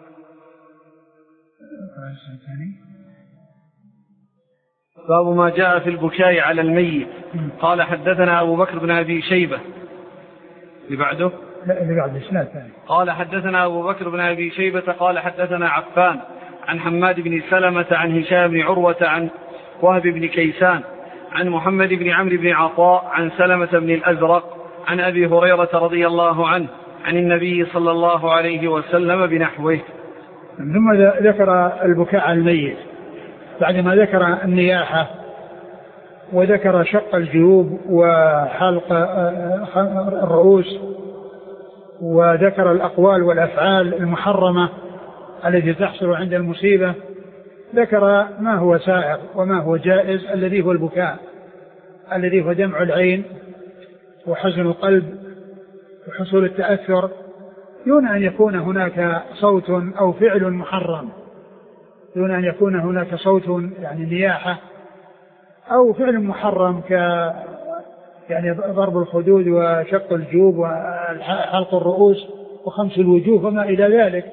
[SPEAKER 1] باب ما جاء في البكاء على الميت. قال حدثنا أبو بكر بن أبي شيبة اللي بعده قال حدثنا أبو بكر بن أبي شيبة قال حدثنا عفان عن حماد بن سلمة عن هشام بن عروة عن وهب بن كيسان عن محمد بن عمرو بن عطاء عن سلمة بن الأزرق عن أبي هريرة رضي الله عنه عن النبي صلى الله عليه وسلم بنحوه.
[SPEAKER 2] ثم ذكر البكاء على الميت بعدما ذكر النياحة وذكر شق الجيوب وحلق الرؤوس وذكر الأقوال والأفعال المحرمة التي تحصل عند المصيبة. ذكر ما هو سائغ وما هو جائز الذي هو البكاء، الذي هو دمع العين وحزن القلب وحصول التأثر دون أن يكون هناك صوت أو فعل محرم، دون أن يكون هناك صوت يعني نياحة أو فعل محرم يعني ضرب الخدود وشق الجيوب وحلق الرؤوس وخمس الوجوه وما إلى ذلك.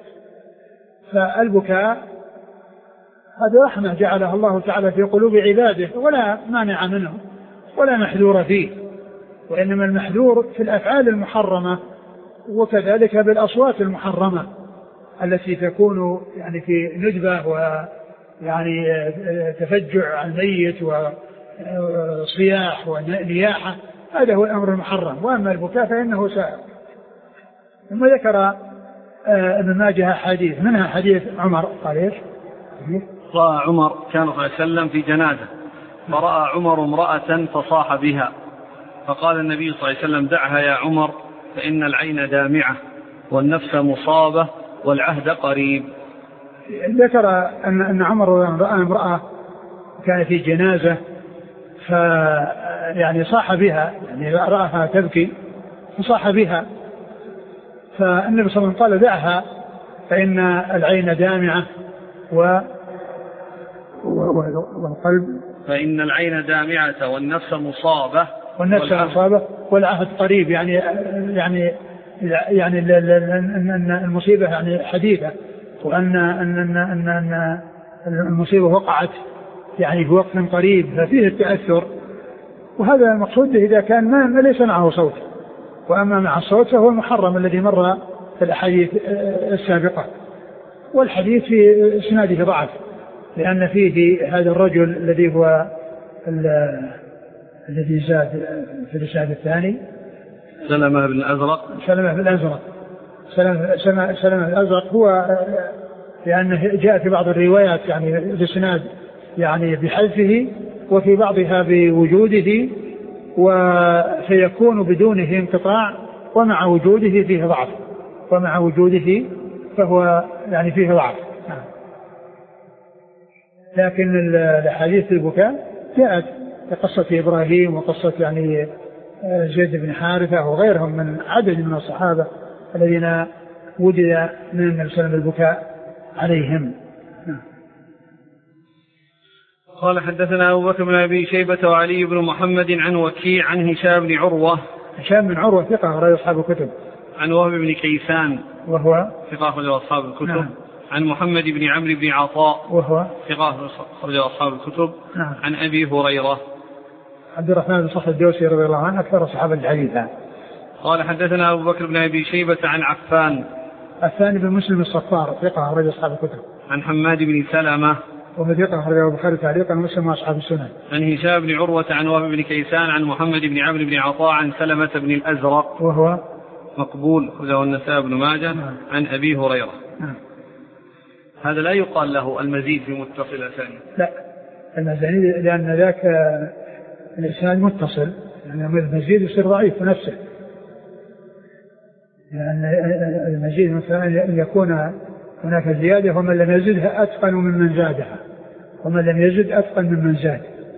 [SPEAKER 2] فالبكاء هذا رحمة جعلها الله تعالى في قلوب عباده ولا مانع منه ولا محذور فيه، وإنما المحذور في الأفعال المحرمة وكذلك بالأصوات المحرمة التي تكون يعني في ندبة ويعني تفجع الميت صياح ونياحة هذا هو الأمر المحرم، وأما البكاء فإنه سائر. ثم ذكر ابن ماجه حديث منها حديث عمر قال ايش؟
[SPEAKER 1] رأى عمر كان صلى الله عليه وسلم في جنازة فرأى عمر امرأة فصاح بها فقال النبي صلى الله عليه وسلم دعها يا عمر فإن العين دامعة والنفس مصابة والعهد قريب.
[SPEAKER 2] ذكر أن عمر رأى امرأة كان في جنازة يعني صاح بها، يعني رأها تبكي فصاح بها، فالنبي صلى الله عليه وسلم قال دعها فإن العين دامعة والقلب
[SPEAKER 1] فإن العين دامعة والنفس مصابة
[SPEAKER 2] والعهد قريب، يعني المصيبة يعني حديثة، وأن المصيبة وقعت يعني في وقت قريب ففيه التأثر، وهذا المقصود إذا كان ما ليس معه صوت، وأما مع الصوت فهو المحرم الذي مر في الأحاديث السابقة. والحديث في إسناده ضعف لأن فيه هذا الرجل الذي هو الذي زاد في الإسناد الثاني
[SPEAKER 1] سلمة بن
[SPEAKER 2] الأزرق هو لأنه جاء في بعض الروايات يعني الإسناد يعني بحذفه وفي بعضها بوجوده، وسيكون بدونه انقطاع ومع وجوده فيه ضعف، ومع وجوده فهو يعني فيه ضعف. لكن الحديث البكاء جاءت قصة إبراهيم وقصة يعني زيد بن حارثة وغيرهم من عدد من الصحابة الذين وجد من النبي صلى الله عليه وسلم البكاء عليهم.
[SPEAKER 1] قال حدثنا أبو بكر بن أبي شيبة وعلي بن محمد عن وكيع عن هشام بن عروة.
[SPEAKER 2] هشام بن عروة ثقة أخرج أصحاب الكتب.
[SPEAKER 1] عن وهب بن كيسان
[SPEAKER 2] وهو
[SPEAKER 1] ثقة أخرج أصحاب الكتب.
[SPEAKER 2] نعم.
[SPEAKER 1] عن محمد بن عمرو بن عطاء
[SPEAKER 2] وهو
[SPEAKER 1] ثقة أخرج أصحاب الكتب.
[SPEAKER 2] نعم.
[SPEAKER 1] عن أبي هريرة
[SPEAKER 2] عبد الرحمن بن صخر الدوسي رضي الله عنه أكثر صحابة الحديث.
[SPEAKER 1] قال حدثنا أبو بكر بن أبي شيبة عن
[SPEAKER 2] عفان بن مسلم الصفار ثقة أخرج أصحاب الكتب.
[SPEAKER 1] عن حماد بن سلمة
[SPEAKER 2] وهو ثقة أخرج البخاري تعليقا ومسلم وأصحاب السنن.
[SPEAKER 1] عن هشام بن عروة عن وهب بن كيسان عن محمد بن عمرو بن عطاء عن سلمة بن الأزرق
[SPEAKER 2] وهو
[SPEAKER 1] مقبول أخرجه النسائي بن ماجه.
[SPEAKER 2] نعم.
[SPEAKER 1] عن أبي هريرة.
[SPEAKER 2] نعم.
[SPEAKER 1] هذا لا يقال له المزيد في متصل ثاني.
[SPEAKER 2] لا المزيد لأن ذاك الإسناد متصل، يعني المزيد يصير ضعيف في نفسه، لأن المزيد مثلا أن يكون هناك زيادة ومن لم يزدها أتقن ممن زادها، ومن لم يزد أتقن ممن زاد.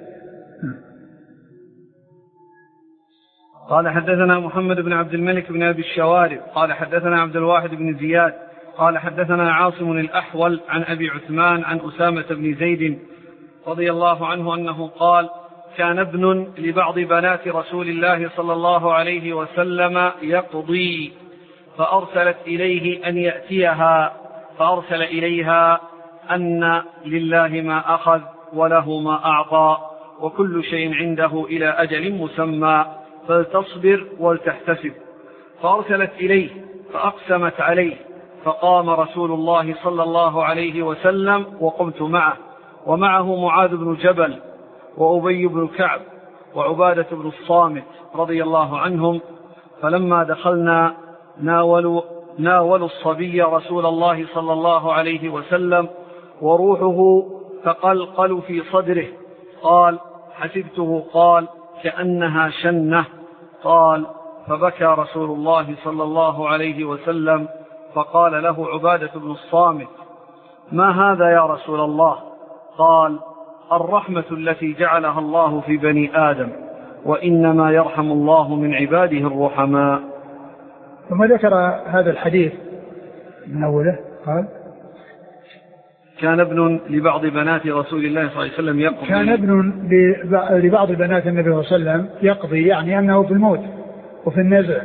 [SPEAKER 1] قال حدثنا محمد بن عبد الملك بن أبي الشوارب قال حدثنا عبد الواحد بن زياد قال حدثنا عاصم الأحول عن أبي عثمان عن أسامة بن زيد رضي الله عنه أنه قال كان ابن لبعض بنات رسول الله صلى الله عليه وسلم يقضي فأرسلت إليه أن يأتيها فأرسل إليها أن لله ما أخذ وله ما أعطى وكل شيء عنده إلى أجل مسمى فلتصبر ولتحتسب. فأرسلت إليه فأقسمت عليه فقام رسول الله صلى الله عليه وسلم وقمت معه ومعه معاذ بن جبل وأبي بن كعب وعبادة بن الصامت رضي الله عنهم. فلما دخلنا ناولوا الصبي رسول الله صلى الله عليه وسلم وروحه تقلقل في صدره. قال حسبته قال كأنها شنة. قال فبكى رسول الله صلى الله عليه وسلم فقال له عبادة بن الصامت ما هذا يا رسول الله؟ قال الرحمة التي جعلها الله في بني آدم وإنما يرحم الله من عباده الرحماء.
[SPEAKER 2] ثم ذكر هذا الحديث من أوله قال
[SPEAKER 1] كان ابن لبعض بنات رسول الله صلى الله عليه وسلم يقضي.
[SPEAKER 2] كان ابن لبعض بنات النبي صلى الله عليه وسلم يقضي، يعني أنه في الموت وفي النزع،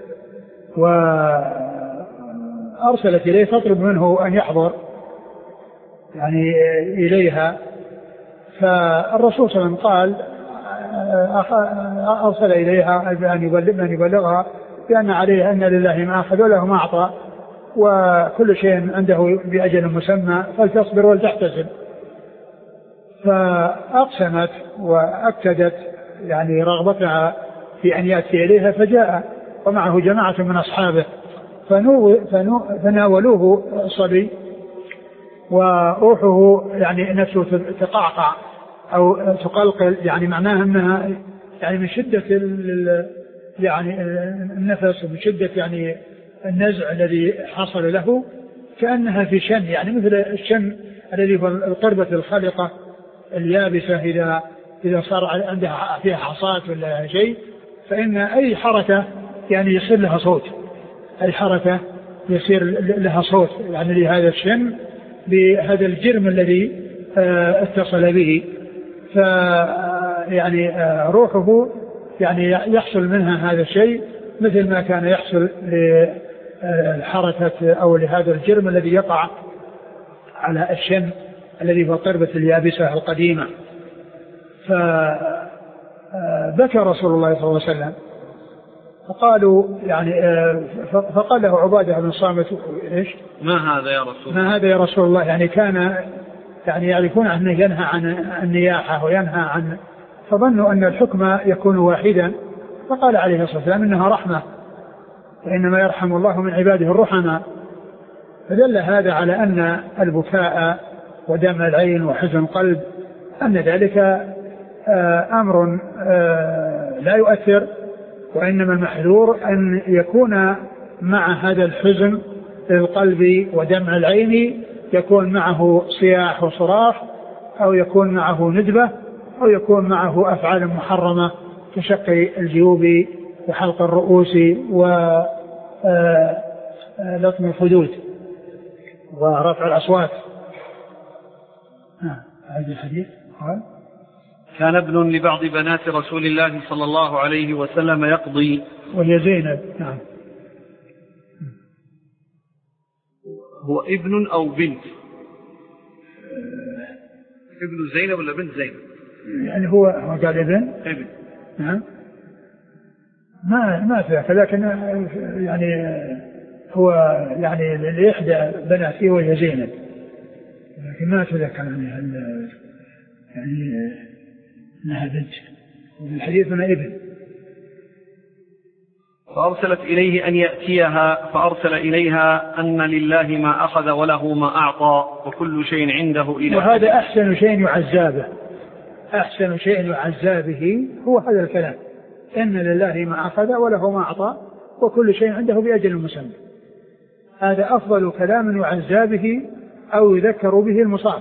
[SPEAKER 2] وأرسلت إليه تطلب منه أن يحضر يعني إليها. فالرسول صلى الله عليه وسلم قال أرسل إليها بأن يبلغها بأن عليه أن لله ما أخذ وله ما أعطى وكل شيء عنده بأجل مسمى فلتصبر ولتحتسب. فأقسمت وأكدت يعني رغبتها في أن يأتي إليها، فجاء ومعه جماعة من أصحابه فناولوه صبي وروحه يعني نفسه تقعقع أو تقلقل، يعني معناها أنها يعني من شدة يعني النفس ومن شدة يعني النزع الذي حصل له كأنها في شن، يعني مثل الشن الذي هو القربة الخالقة اليابسة إذا صار عندها فيها حصات ولا شيء، فإن أي حركة يعني يصير لها صوت، أي حركة يصير لها صوت يعني لهذا الشن بهذا الجرم الذي اتصل به. يعني روحه يعني يحصل منها هذا الشيء مثل ما كان يحصل للحركة أو لهذا الجرم الذي يقع على الشن الذي هو القربة اليابسة القديمة. فبكى رسول الله صلى الله عليه وسلم فقالوا يعني فقال له عبادة بن صامت إيش
[SPEAKER 1] ما هذا يا رسول الله؟
[SPEAKER 2] ما هذا يا رسول الله؟ يعني كان يعني يعرفون أنه ينهى عن النياحة وينهى عن، فظنوا أن الحكم يكون واحدا، فقال عليه الصلاة والسلام إنها رحمة وإنما يرحم الله من عباده الرحماء. فدل هذا على أن البكاء ودمع العين وحزن القلب أن ذلك أمر لا يؤثر، وإنما المحذور أن يكون مع هذا الحزن للقلب ودمع العين يكون معه صياح وصراخ، أو يكون معه ندبة، أو يكون معه أفعال محرمة كشق الجيوب وحلق الرؤوس ولطم الخدود ورفع الأصوات. هذا الحديث
[SPEAKER 1] كان ابن لبعض بنات رسول الله صلى الله عليه وسلم يقضي،
[SPEAKER 2] وهي زينب. نعم.
[SPEAKER 1] هو ابن أو بنت؟ ابن زينب ولا بنت زينب؟
[SPEAKER 2] يعني هو قال ابن. نعم. ما فيه، لكن يعني هو يعني لإحدى بناته وهي زينب، لكن ما تذكر يعني انها بنت، الحديث من ابن.
[SPEAKER 1] فأرسلت إليه أن يأتيها، فأرسل إليها أن لله ما أخذ وله ما أعطى وكل شيء عنده إلى.
[SPEAKER 2] وهذا أحسن شيء يعزى به، أحسن شيء يعزى به هو هذا الكلام، أن لله ما أخذ وله ما أعطى وكل شيء عنده بأجل مسمى. هذا أفضل كلام يعزى به أو يذكر به المصاب،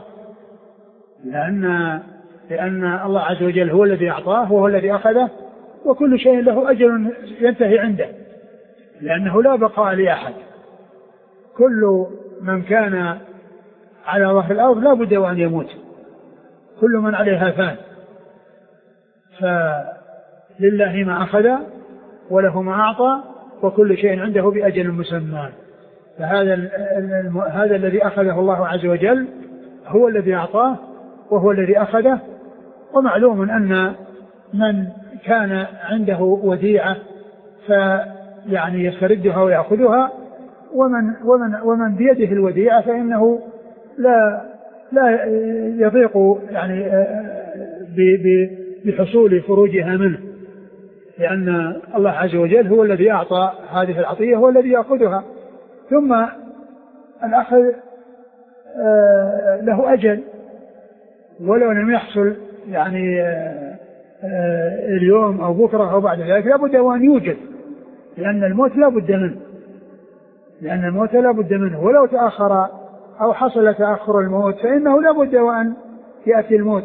[SPEAKER 2] لأن الله عز وجل هو الذي أعطاه وهو الذي أخذه، وكل شيء له أجل ينتهي عنده، لأنه لا بقاء لأحد. كل من كان على ظهر الأرض لا بد وأن يموت، كل من عليها فان، فلله ما أخذ وله ما أعطى وكل شيء عنده بأجل مسمى. فهذا الذي أخذه الله عز وجل هو الذي أعطاه وهو الذي أخذه. ومعلوم أن من كان عنده وديعة فيعني يستردها ويأخذها، ومن بيده الوديعة فإنه لا يضيق يعني بحصول فروجها منه، لأن الله عز وجل هو الذي أعطى هذه العطية هو الذي يأخذها. ثم الأخذ له أجل، ولو لم يحصل يعني اليوم أو بكرة أو بعد ذلك لا بد وأن يوجد، لأن الموت لا بد منه، ولو تأخر أو حصل تأخر الموت فإنه لا بد وأن يأتي الموت.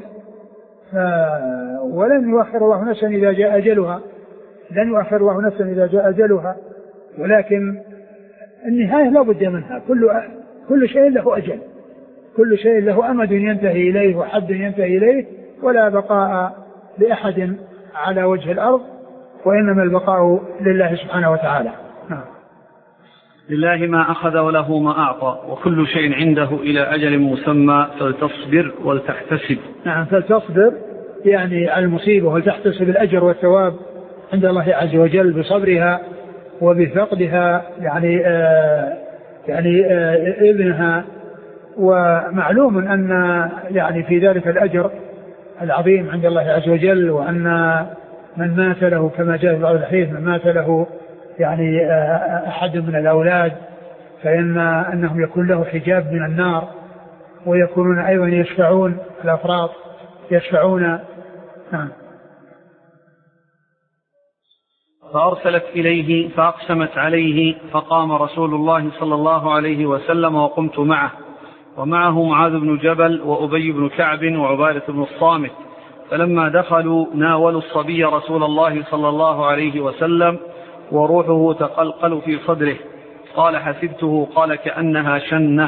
[SPEAKER 2] ولن يؤخر الله نفسا إذا جاء أجلها، لن يؤخر الله نفسا إذا جاء أجلها، ولكن النهاية لا بد منها. كل شيء له أجل، كل شيء له أمد ينتهي إليه وحد ينتهي إليه، ولا بقاء لأحد على وجه الأرض، وإنما البقاء لله سبحانه وتعالى.
[SPEAKER 1] لله ما أخذ وله ما أعطى وكل شيء عنده إلى أجل مسمى فلتصبر ولتحتسب.
[SPEAKER 2] نعم، فلتصبر يعني على المصيبة ولتحتسب الأجر والثواب عند الله عز وجل بصبرها وبفقدها يعني ابنها ومعلوم أن يعني في ذلك الأجر العظيم عند الله عز وجل، وأن من مات له كما جاء في بعض الحديث من مات له يعني أحد من الأولاد أنهم يكون له حجاب من النار، ويكونون أيضا يشفعون الأفراد يشفعون. نعم.
[SPEAKER 1] فأرسلت إليه فأقسمت عليه، فقام رسول الله صلى الله عليه وسلم وقمت معه، ومعه معاذ بن جبل وأبي بن كعب وعبادة بن الصامت. فلما دخلوا ناولوا الصبي رسول الله صلى الله عليه وسلم وروحه تقلقل في صدره. قال حسبته، قال كأنها شنة.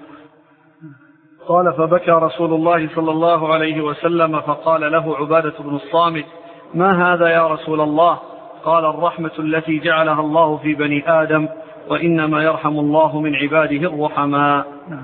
[SPEAKER 1] قال فبكى رسول الله صلى الله عليه وسلم، فقال له عبادة بن الصامت: ما هذا يا رسول الله؟ قال: الرحمة التي جعلها الله في بني آدم، وإنما يرحم الله من عباده الرحماء.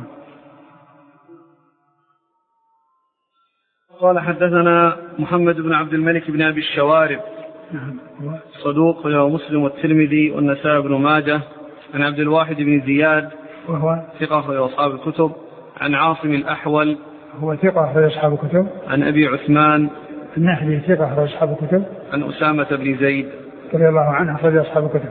[SPEAKER 1] قال حدثنا محمد بن عبد الملك بن أبي الشوارب صدوق له مسلم والترمذي والنسائي بن ماجه، عن عبد الواحد بن زياد
[SPEAKER 2] وهو
[SPEAKER 1] ثقة له أصحاب الكتب، عن عاصم الأحول
[SPEAKER 2] هو ثقة له أصحاب الكتب،
[SPEAKER 1] عن أبي عثمان
[SPEAKER 2] النهدي ثقة له أصحاب الكتب،
[SPEAKER 1] عن أسامة بن زيد
[SPEAKER 2] رضي الله عنه أخرج أصحاب الكتب.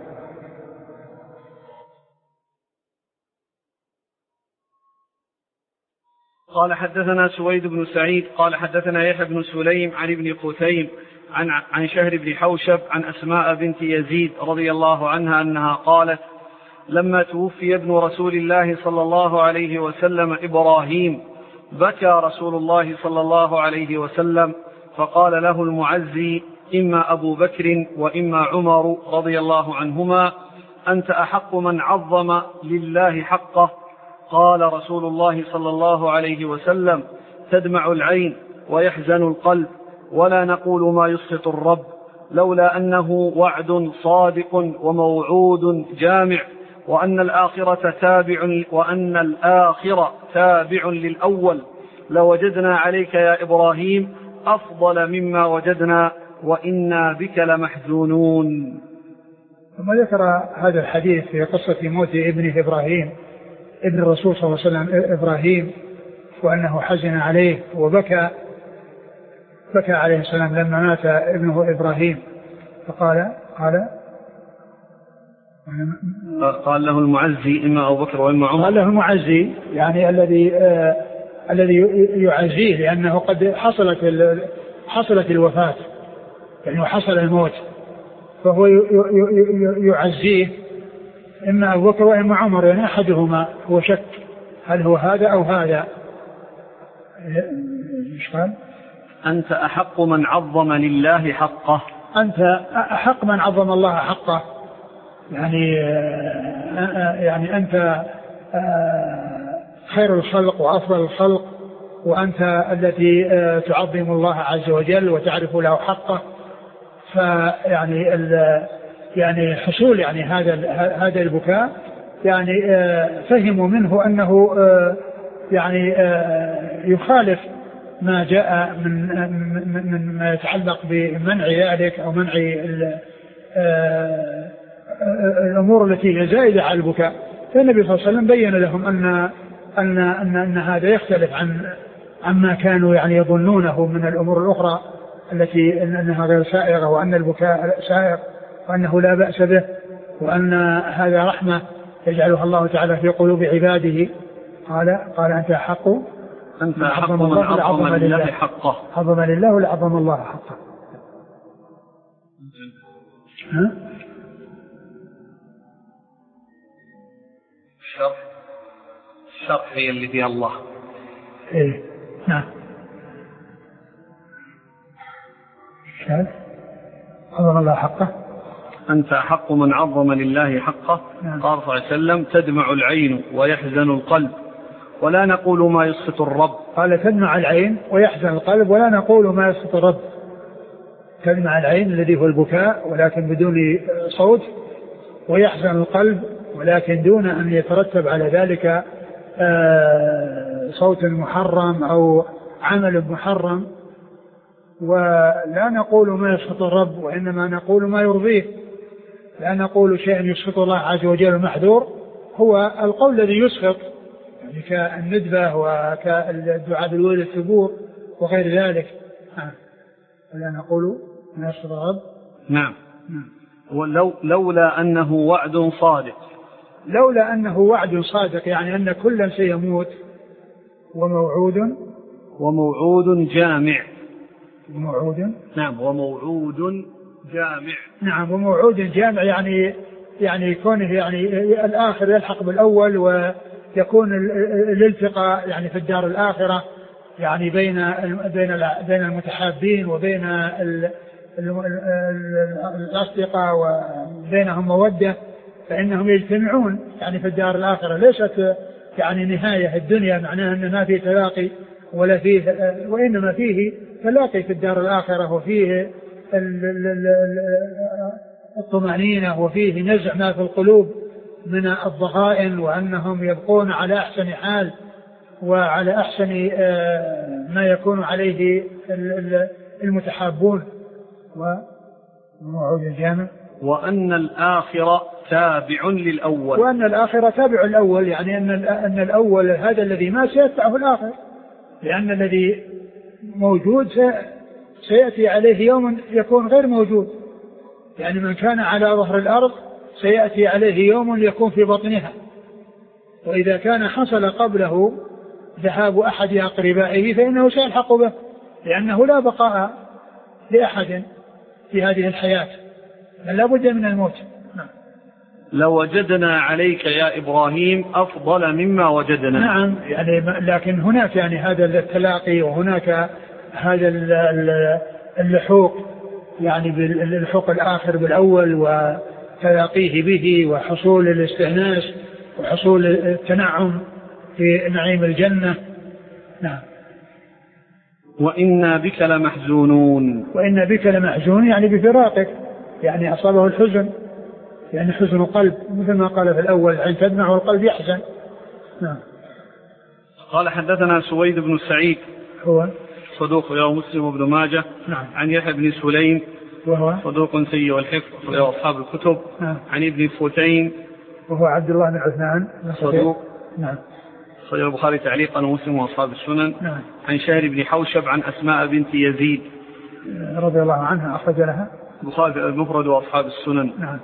[SPEAKER 1] قال حدثنا سويد بن سعيد قال حدثنا يحيى بن سليم عن ابن قتيم عن شهر بن حوشب عن أسماء بنت يزيد رضي الله عنها أنها قالت: لما توفي ابن رسول الله صلى الله عليه وسلم إبراهيم بكى رسول الله صلى الله عليه وسلم، فقال له المعزي: إما أبو بكر وإما عمر رضي الله عنهما، أنت أحق من عظم لله حقه. قال رسول الله صلى الله عليه وسلم: تدمع العين ويحزن القلب، ولا نقول ما يسخط الرب، لولا أنه وعد صادق وموعود جامع، وأن الآخرة تابع للأول، لوجدنا عليك يا إبراهيم أفضل مما وجدنا، وإنا بك لمحزونون.
[SPEAKER 2] ثم ذكر هذا الحديث في قصة موت ابنه إبراهيم ابن الرسول صلى الله عليه وسلم إبراهيم، وأنه حزن عليه وبكى عليه السلام لما مات ابنه إبراهيم. فقال
[SPEAKER 1] له المعزي: إما أبو بكر وإما عمر.
[SPEAKER 2] قال له المعزي يعني الذي يعزيه، لأنه قد حصلت الوفاة، يعني حصل الموت، فهو يعزيه إما أبو بكر وإما عمر، يعني أحدهما هو شك هل هو هذا أو هذا. إيش قال؟
[SPEAKER 1] أنت أحق من عظم لله حقه.
[SPEAKER 2] أنت أحق من عظم الله حقه، يعني أنت خير الخلق وأفضل الخلق، وأنت التي تعظم الله عز وجل وتعرف له حقه. يعني حصول يعني هذا البكاء يعني فهموا منه أنه يعني يخالف ما جاء من ما يتعلق بمنع ذلك أو منع الأمور التي هي زائدة على البكاء. فالنبي صلى الله عليه وسلم بين لهم أن هذا يختلف عما كانوا يعني يظنونه من الأمور الأخرى التي أنها غير سائغة، وأن البكاء سائغ، وأنه لا بأس به، وأن هذا رحمة يجعلها الله تعالى في قلوب عباده. قال أنت أحق
[SPEAKER 1] من عظم لله حقه.
[SPEAKER 2] عظم لله ولعظم الله حقه.
[SPEAKER 1] الشرح هي اللي فيها الله.
[SPEAKER 2] إيه نعم. عظم الله حقه.
[SPEAKER 1] أنت أحق من عظم لله حقه.
[SPEAKER 2] نعم.
[SPEAKER 1] قال صلى الله عليه وسلم: تدمع العين ويحزن القلب، ولا نقول ما يسخط الرب.
[SPEAKER 2] قال: تدمع العين ويحزن القلب، ولا نقول ما يسخط الرب. تدمع العين الذي هو البكاء ولكن بدون صوت، ويحزن القلب ولكن دون أن يترتب على ذلك صوت محرم أو عمل محرم. ولا نقول ما يسخط الرب، وإنما نقول ما يرضيه. لا نقول شيء يسخط الله عز وجل محذور، هو القول الذي يسخط يعني كالندبة وكالدعاء بالولد الثبور وغير ذلك. ولا نقول من الصغاب.
[SPEAKER 1] نعم. لولا أنه وعد صادق.
[SPEAKER 2] لولا أنه وعد صادق يعني أن كلا سيموت. وموعود جامع.
[SPEAKER 1] نعم وموعود جامع.
[SPEAKER 2] نعم وموعود جامع يعني يكون يعني الآخر يلحق بالأول ويكون الالتقاء يعني في الدار الآخرة يعني بين المتحابين وبين الأصدقاء وبينهم مودة فإنهم يجتمعون يعني في الدار الآخرة. ليست يعني نهاية الدنيا معناها أن ما فيه تلاقي ولا فيه وإنما فيه تلاقي في الدار الآخرة وفيه الطمأنينة وفيه نزع ما في القلوب من الضغائن وأنهم يبقون على أحسن حال وعلى أحسن ما يكون عليه المتحابون. وموعود الجامع.
[SPEAKER 1] وأن الآخر تابع للأول.
[SPEAKER 2] وأن الآخر تابع للأول يعني أن الأول هذا الذي ما سيتبعه الآخر لأن الذي موجود سيأتي عليه يوم يكون غير موجود يعني من كان على ظهر الأرض سيأتي عليه يوم يكون في بطنها. وإذا كان حصل قبله ذهاب أحد أقربائه فإنه سيلحق به لأنه لا بقاء لأحد في هذه الحياة بل لا بد من الموت.
[SPEAKER 1] لوجدنا عليك يا إبراهيم أفضل مما وجدنا.
[SPEAKER 2] نعم يعني لكن هناك يعني هذا التلاقي وهناك هذا اللحوق يعني بالحوق الآخر بالأول وتلاقيه به وحصول الاستئناس وحصول التنعم في نعيم الجنة. نعم.
[SPEAKER 1] وإنا بك لمحزونون.
[SPEAKER 2] وإنا بك لمحزون يعني بفراقك يعني أصابه الحزن يعني حزن قلب مثل ما قال في الأول العين تدمع والقلب يحزن. نعم.
[SPEAKER 1] قال حدثنا سويد بن سعيد
[SPEAKER 2] هو
[SPEAKER 1] صدوق رواه مسلم وابن ماجه.
[SPEAKER 2] نعم.
[SPEAKER 1] عن يحيى بن سليم
[SPEAKER 2] وهو
[SPEAKER 1] صدوق سيء الحفظ رواه أصحاب الكتب.
[SPEAKER 2] نعم.
[SPEAKER 1] عن ابن فوتين
[SPEAKER 2] وهو عبد الله بن عثمان
[SPEAKER 1] صدوق.
[SPEAKER 2] نعم.
[SPEAKER 1] صحيح البخاري تعليقا ومسلم واصحاب السنن.
[SPEAKER 2] نعم.
[SPEAKER 1] عن شهر بن حوشب عن أسماء بنت يزيد
[SPEAKER 2] رضي الله عنها أخرج لها
[SPEAKER 1] البخاري المفرد واصحاب السنن.
[SPEAKER 2] نعم.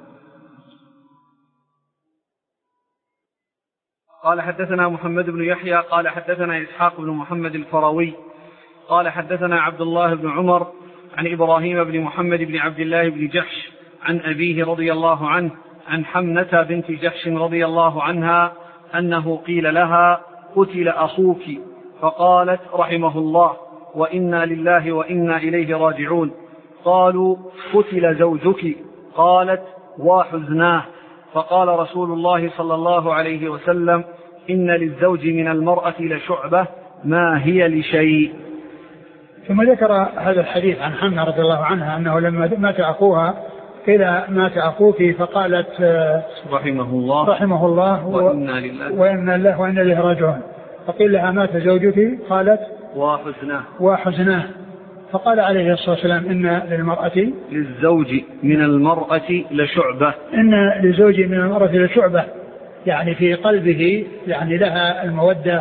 [SPEAKER 1] قال حدثنا محمد بن يحيى قال حدثنا إسحاق بن محمد الفروي قال حدثنا عبد الله بن عمر عن إبراهيم بن محمد بن عبد الله بن جحش عن أبيه رضي الله عنه عن حمنة بنت جحش رضي الله عنها أنه قيل لها قتل أخوك فقالت رحمه الله وإنا لله وإنا إليه راجعون. قالوا قتل زوجك قالت وحزناه. فقال رسول الله صلى الله عليه وسلم إن للزوج من المرأة لشعبة ما هي لشيء.
[SPEAKER 2] ثم ذكر هذا الحديث عن حمنة رضي الله عنها أنه لما مات أخوها قيل مات أخوك فقالت رحمه الله وإنا لله وإنا إليه راجعون. فقيل لها مات زوجك قالت وحزناه. فقال عليه الصلاة والسلام إن
[SPEAKER 1] للزوج من المرأة لشعبة.
[SPEAKER 2] إن للزوج من المرأة لشعبة يعني في قلبه يعني لها المودة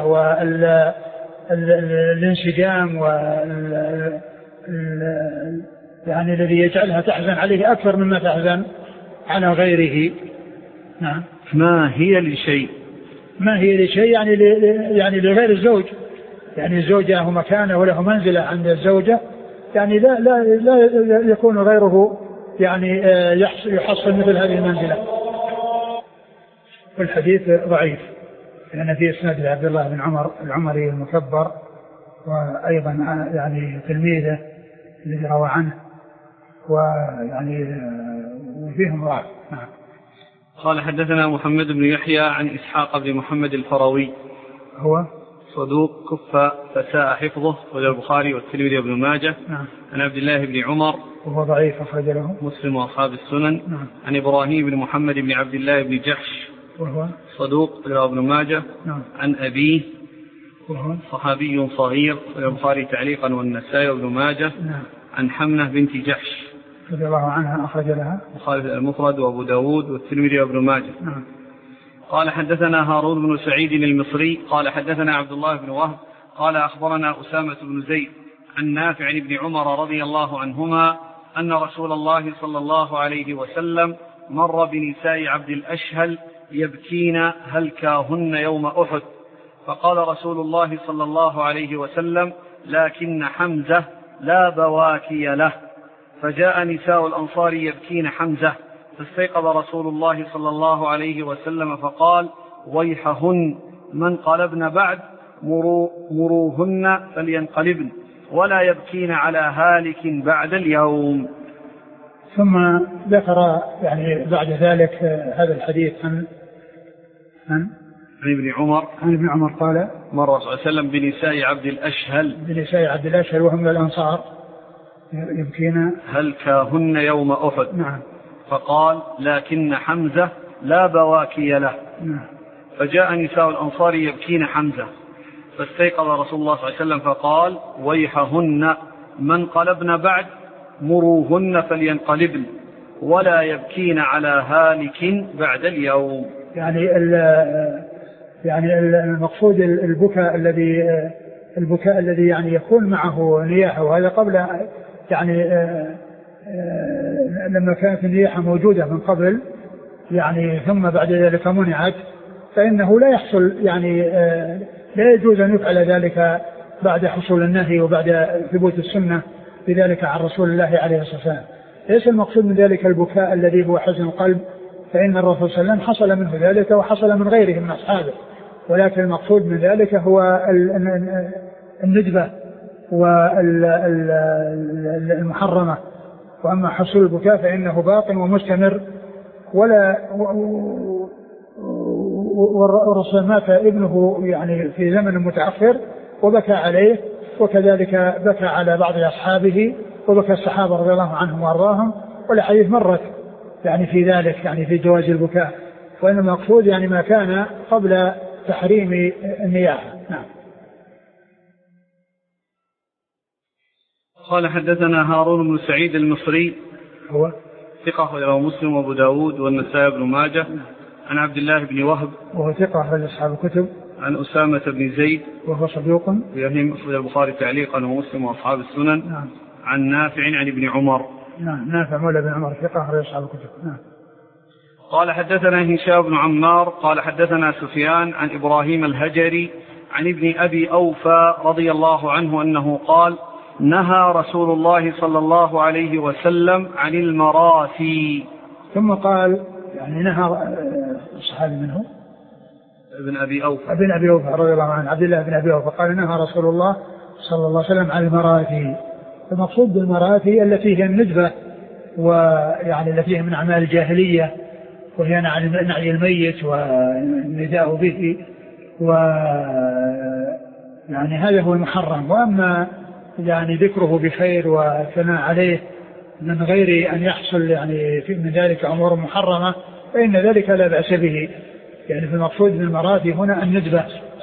[SPEAKER 2] والانسجام يعني الذي يجعلها تحزن عليه أكثر مما تحزن على غيره. نعم.
[SPEAKER 1] ما هي لشيء
[SPEAKER 2] يعني لغير الزوج يعني الزوج له مكانه وله منزلة عند الزوجة يعني لا يكون غيره يعني يحصل مثل هذه المنزلة. والحديث ضعيف لأن فيه إسناد عبد الله بن عمر العمري المكبر وأيضا يعني تلميذه الذي روى عنه ويعني وفيهم ضعف. نعم.
[SPEAKER 1] قال حدثنا محمد بن يحيى عن إسحاق بن محمد الفروي
[SPEAKER 2] هو
[SPEAKER 1] صدوق كف فساء حفظه وله البخاري والترمذي وابن ماجه.
[SPEAKER 2] نعم.
[SPEAKER 1] عن عبد الله بن عمر
[SPEAKER 2] وهو ضعيف أخرج له
[SPEAKER 1] مسلم وأصحاب السنن.
[SPEAKER 2] نعم.
[SPEAKER 1] عن إبراهيم بن محمد بن عبد الله بن جحش
[SPEAKER 2] وهو
[SPEAKER 1] صدوق له ابن ماجه.
[SPEAKER 2] نعم.
[SPEAKER 1] عن أبيه
[SPEAKER 2] وهو
[SPEAKER 1] صحابي صغير وله البخاري تعليقا والنسائي وابن ماجه.
[SPEAKER 2] نعم.
[SPEAKER 1] عن حمنة بنت جحش
[SPEAKER 2] رضي الله عنها أخرج لها
[SPEAKER 1] البخاري المفرد وأبو داود والترمذي وابن ماجه.
[SPEAKER 2] نعم.
[SPEAKER 1] قال حدثنا هارون بن سعيد المصري قال حدثنا عبد الله بن وهب قال أخبرنا أسامة بن زيد عن نافع بن عمر رضي الله عنهما أن رسول الله صلى الله عليه وسلم مر بنساء عبد الأشهل يبكين هلكاهن يوم أحد، فقال رسول الله صلى الله عليه وسلم: لكن حمزة لا بواكي له. فجاء نساء الأنصار يبكين حمزة، فاستيقظ رسول الله صلى الله عليه وسلم فقال: ويحهن من قلبن بعد مروهن فلينقلبن ولا يبكين على هالك بعد اليوم.
[SPEAKER 2] ثم ذكر يعني بعد ذلك هذا الحديث عن ابن عمر قال:
[SPEAKER 1] مر صلى الله عليه وسلم بنساء عبد الأشهل
[SPEAKER 2] وهم الأنصار يبكين
[SPEAKER 1] هلكاهن يوم أحد.
[SPEAKER 2] نعم.
[SPEAKER 1] فقال: لكن حمزة لا بواكي له.
[SPEAKER 2] نعم.
[SPEAKER 1] فجاء نساء الأنصار يبكين حمزة، فاستيقظ رسول الله صلى الله عليه وسلم فقال: ويحهن من قلبن بعد مروهن فلينقلبن ولا يبكين على هالك بعد اليوم.
[SPEAKER 2] يعني المقصود البكاء الذي يعني يكون معه نياحة، وهذا قبل يعني لما كانت النياحة موجودة من قبل يعني ثم بعد ذلك منعت، فإنه لا يحصل يعني لا يجوز أن يفعل ذلك بعد حصول النهي وبعد ثبوت السنة بذلك عن رسول الله عليه الصلاة والسلام. ليس المقصود من ذلك البكاء الذي هو حزن القلب، فإن الرسول صلى الله عليه وسلم حصل منه ذلك وحصل من غيره من أصحابه، ولكن المقصود من ذلك هو الندبة والمحرمة. وأما حصول البكاء فإنه باق ومستمر. والرسول مات ابنه يعني في زمن متأخر وبكى عليه، وكذلك بكى على بعض أصحابه وبكى الصحابة رضي الله عنهم وارضاهم، والحديث مرت يعني في ذلك يعني في جواز البكاء، وإن المقصود يعني ما كان قبل تحريم النياحة. نعم.
[SPEAKER 1] قال حدثنا هارون بن سعيد المصري
[SPEAKER 2] هو
[SPEAKER 1] ثقة أخرجه مسلم وأبو داود والنسائي بن ماجه عن عبد الله بن وهب
[SPEAKER 2] وهو ثقة أخرج أصحاب الكتب
[SPEAKER 1] عن أسامة بن زيد
[SPEAKER 2] وهو صدوق
[SPEAKER 1] يهم أخرج البخاري تعليقا ومسلم وأصحاب السنن.
[SPEAKER 2] نعم.
[SPEAKER 1] عن نافع عن ابن عمر.
[SPEAKER 2] نعم. نافع مولى بن عمر ثقة أخرج أصحاب الكتب. نعم.
[SPEAKER 1] قال حدثنا هشام بن عمار قال حدثنا سفيان عن إبراهيم الهجري عن ابن أبي أوفى رضي الله عنه أنه قال: نهى رسول الله صلى الله عليه وسلم عن المراثي.
[SPEAKER 2] ثم قال يعني نهى الصحابي منه
[SPEAKER 1] ابن أبي أوفى
[SPEAKER 2] رضي الله عنه عبد الله بن أبي أوفى قال: نهى رسول الله صلى الله عليه وسلم عن المراثي. المقصود بالمراثي التي هي الندبة، ويعني التي هي من أعمال الجاهلية، وهي نعي الميت والنداء به، ويعني هذا هو المحرم. وأما يعني ذكره بخير وثناء عليه من غير أن يحصل يعني من ذلك أمور محرمة فإن ذلك لا بأس به. يعني في المقصود من المراثي هنا الندبة،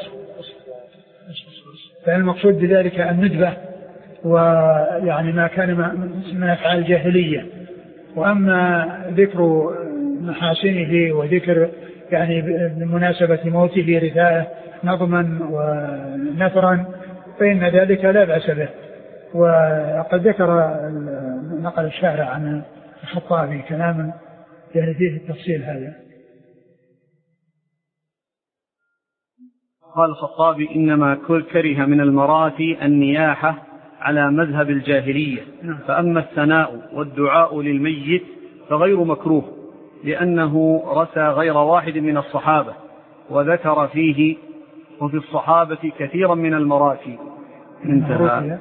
[SPEAKER 2] فالمقصود بذلك الندبة ويعني ما كان من أفعال الجاهلية. وأما ذكر محاسنه وذكر يعني بمناسبة موته رثاءه نظما ونثرا فإن ذلك لا بأس به. وقد نقل الشارع عن الخطابي كلاما يعني فيه التفصيل هذا.
[SPEAKER 1] قال الخطابي: إنما كره من المراثي النياحة على مذهب الجاهلية، فأما الثناء والدعاء للميت فغير مكروه، لأنه رثى غير واحد من الصحابة، وذكر فيه وفي الصحابة كثيرا من المراثي. انتهى.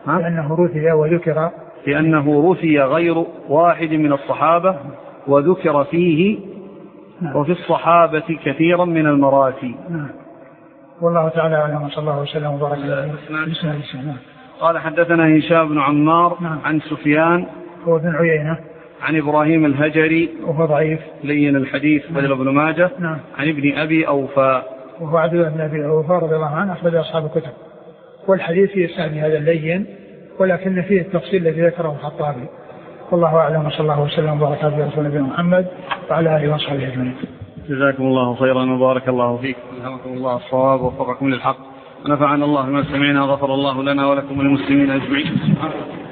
[SPEAKER 1] لأنه رثي غير واحد من الصحابة وذكر فيه وفي الصحابة كثيرا من المراثي.
[SPEAKER 2] والله تعالى أعلم، صلى الله وسلم وبارك على
[SPEAKER 1] نبينا. قال حدثنا هشام بن عمار عن سفيان
[SPEAKER 2] هو بن عيينة
[SPEAKER 1] عن إبراهيم الهجري
[SPEAKER 2] وهو ضعيف
[SPEAKER 1] لين الحديث بدل ابن ماجه عن ابن أبي أوفى
[SPEAKER 2] وهو عبد الله بن أبي أوفى رضي الله عنه أخرج أصحاب الكتب. والحديث في إسناد هذا اللين ولكن فيه التفصيل الذي ذكره الخطابي. والله أعلم، صلى الله وسلم وبارك على رسول نبينا محمد وعلى آله وصحبه أجمعين.
[SPEAKER 1] جزاكم الله خيرا وبارك الله فيكم، ألهمكم الله الصواب ووفقكم للحق، ونفعنا الله بما سمعنا، غفر الله لنا ولكم وللمسلمين أجمعين.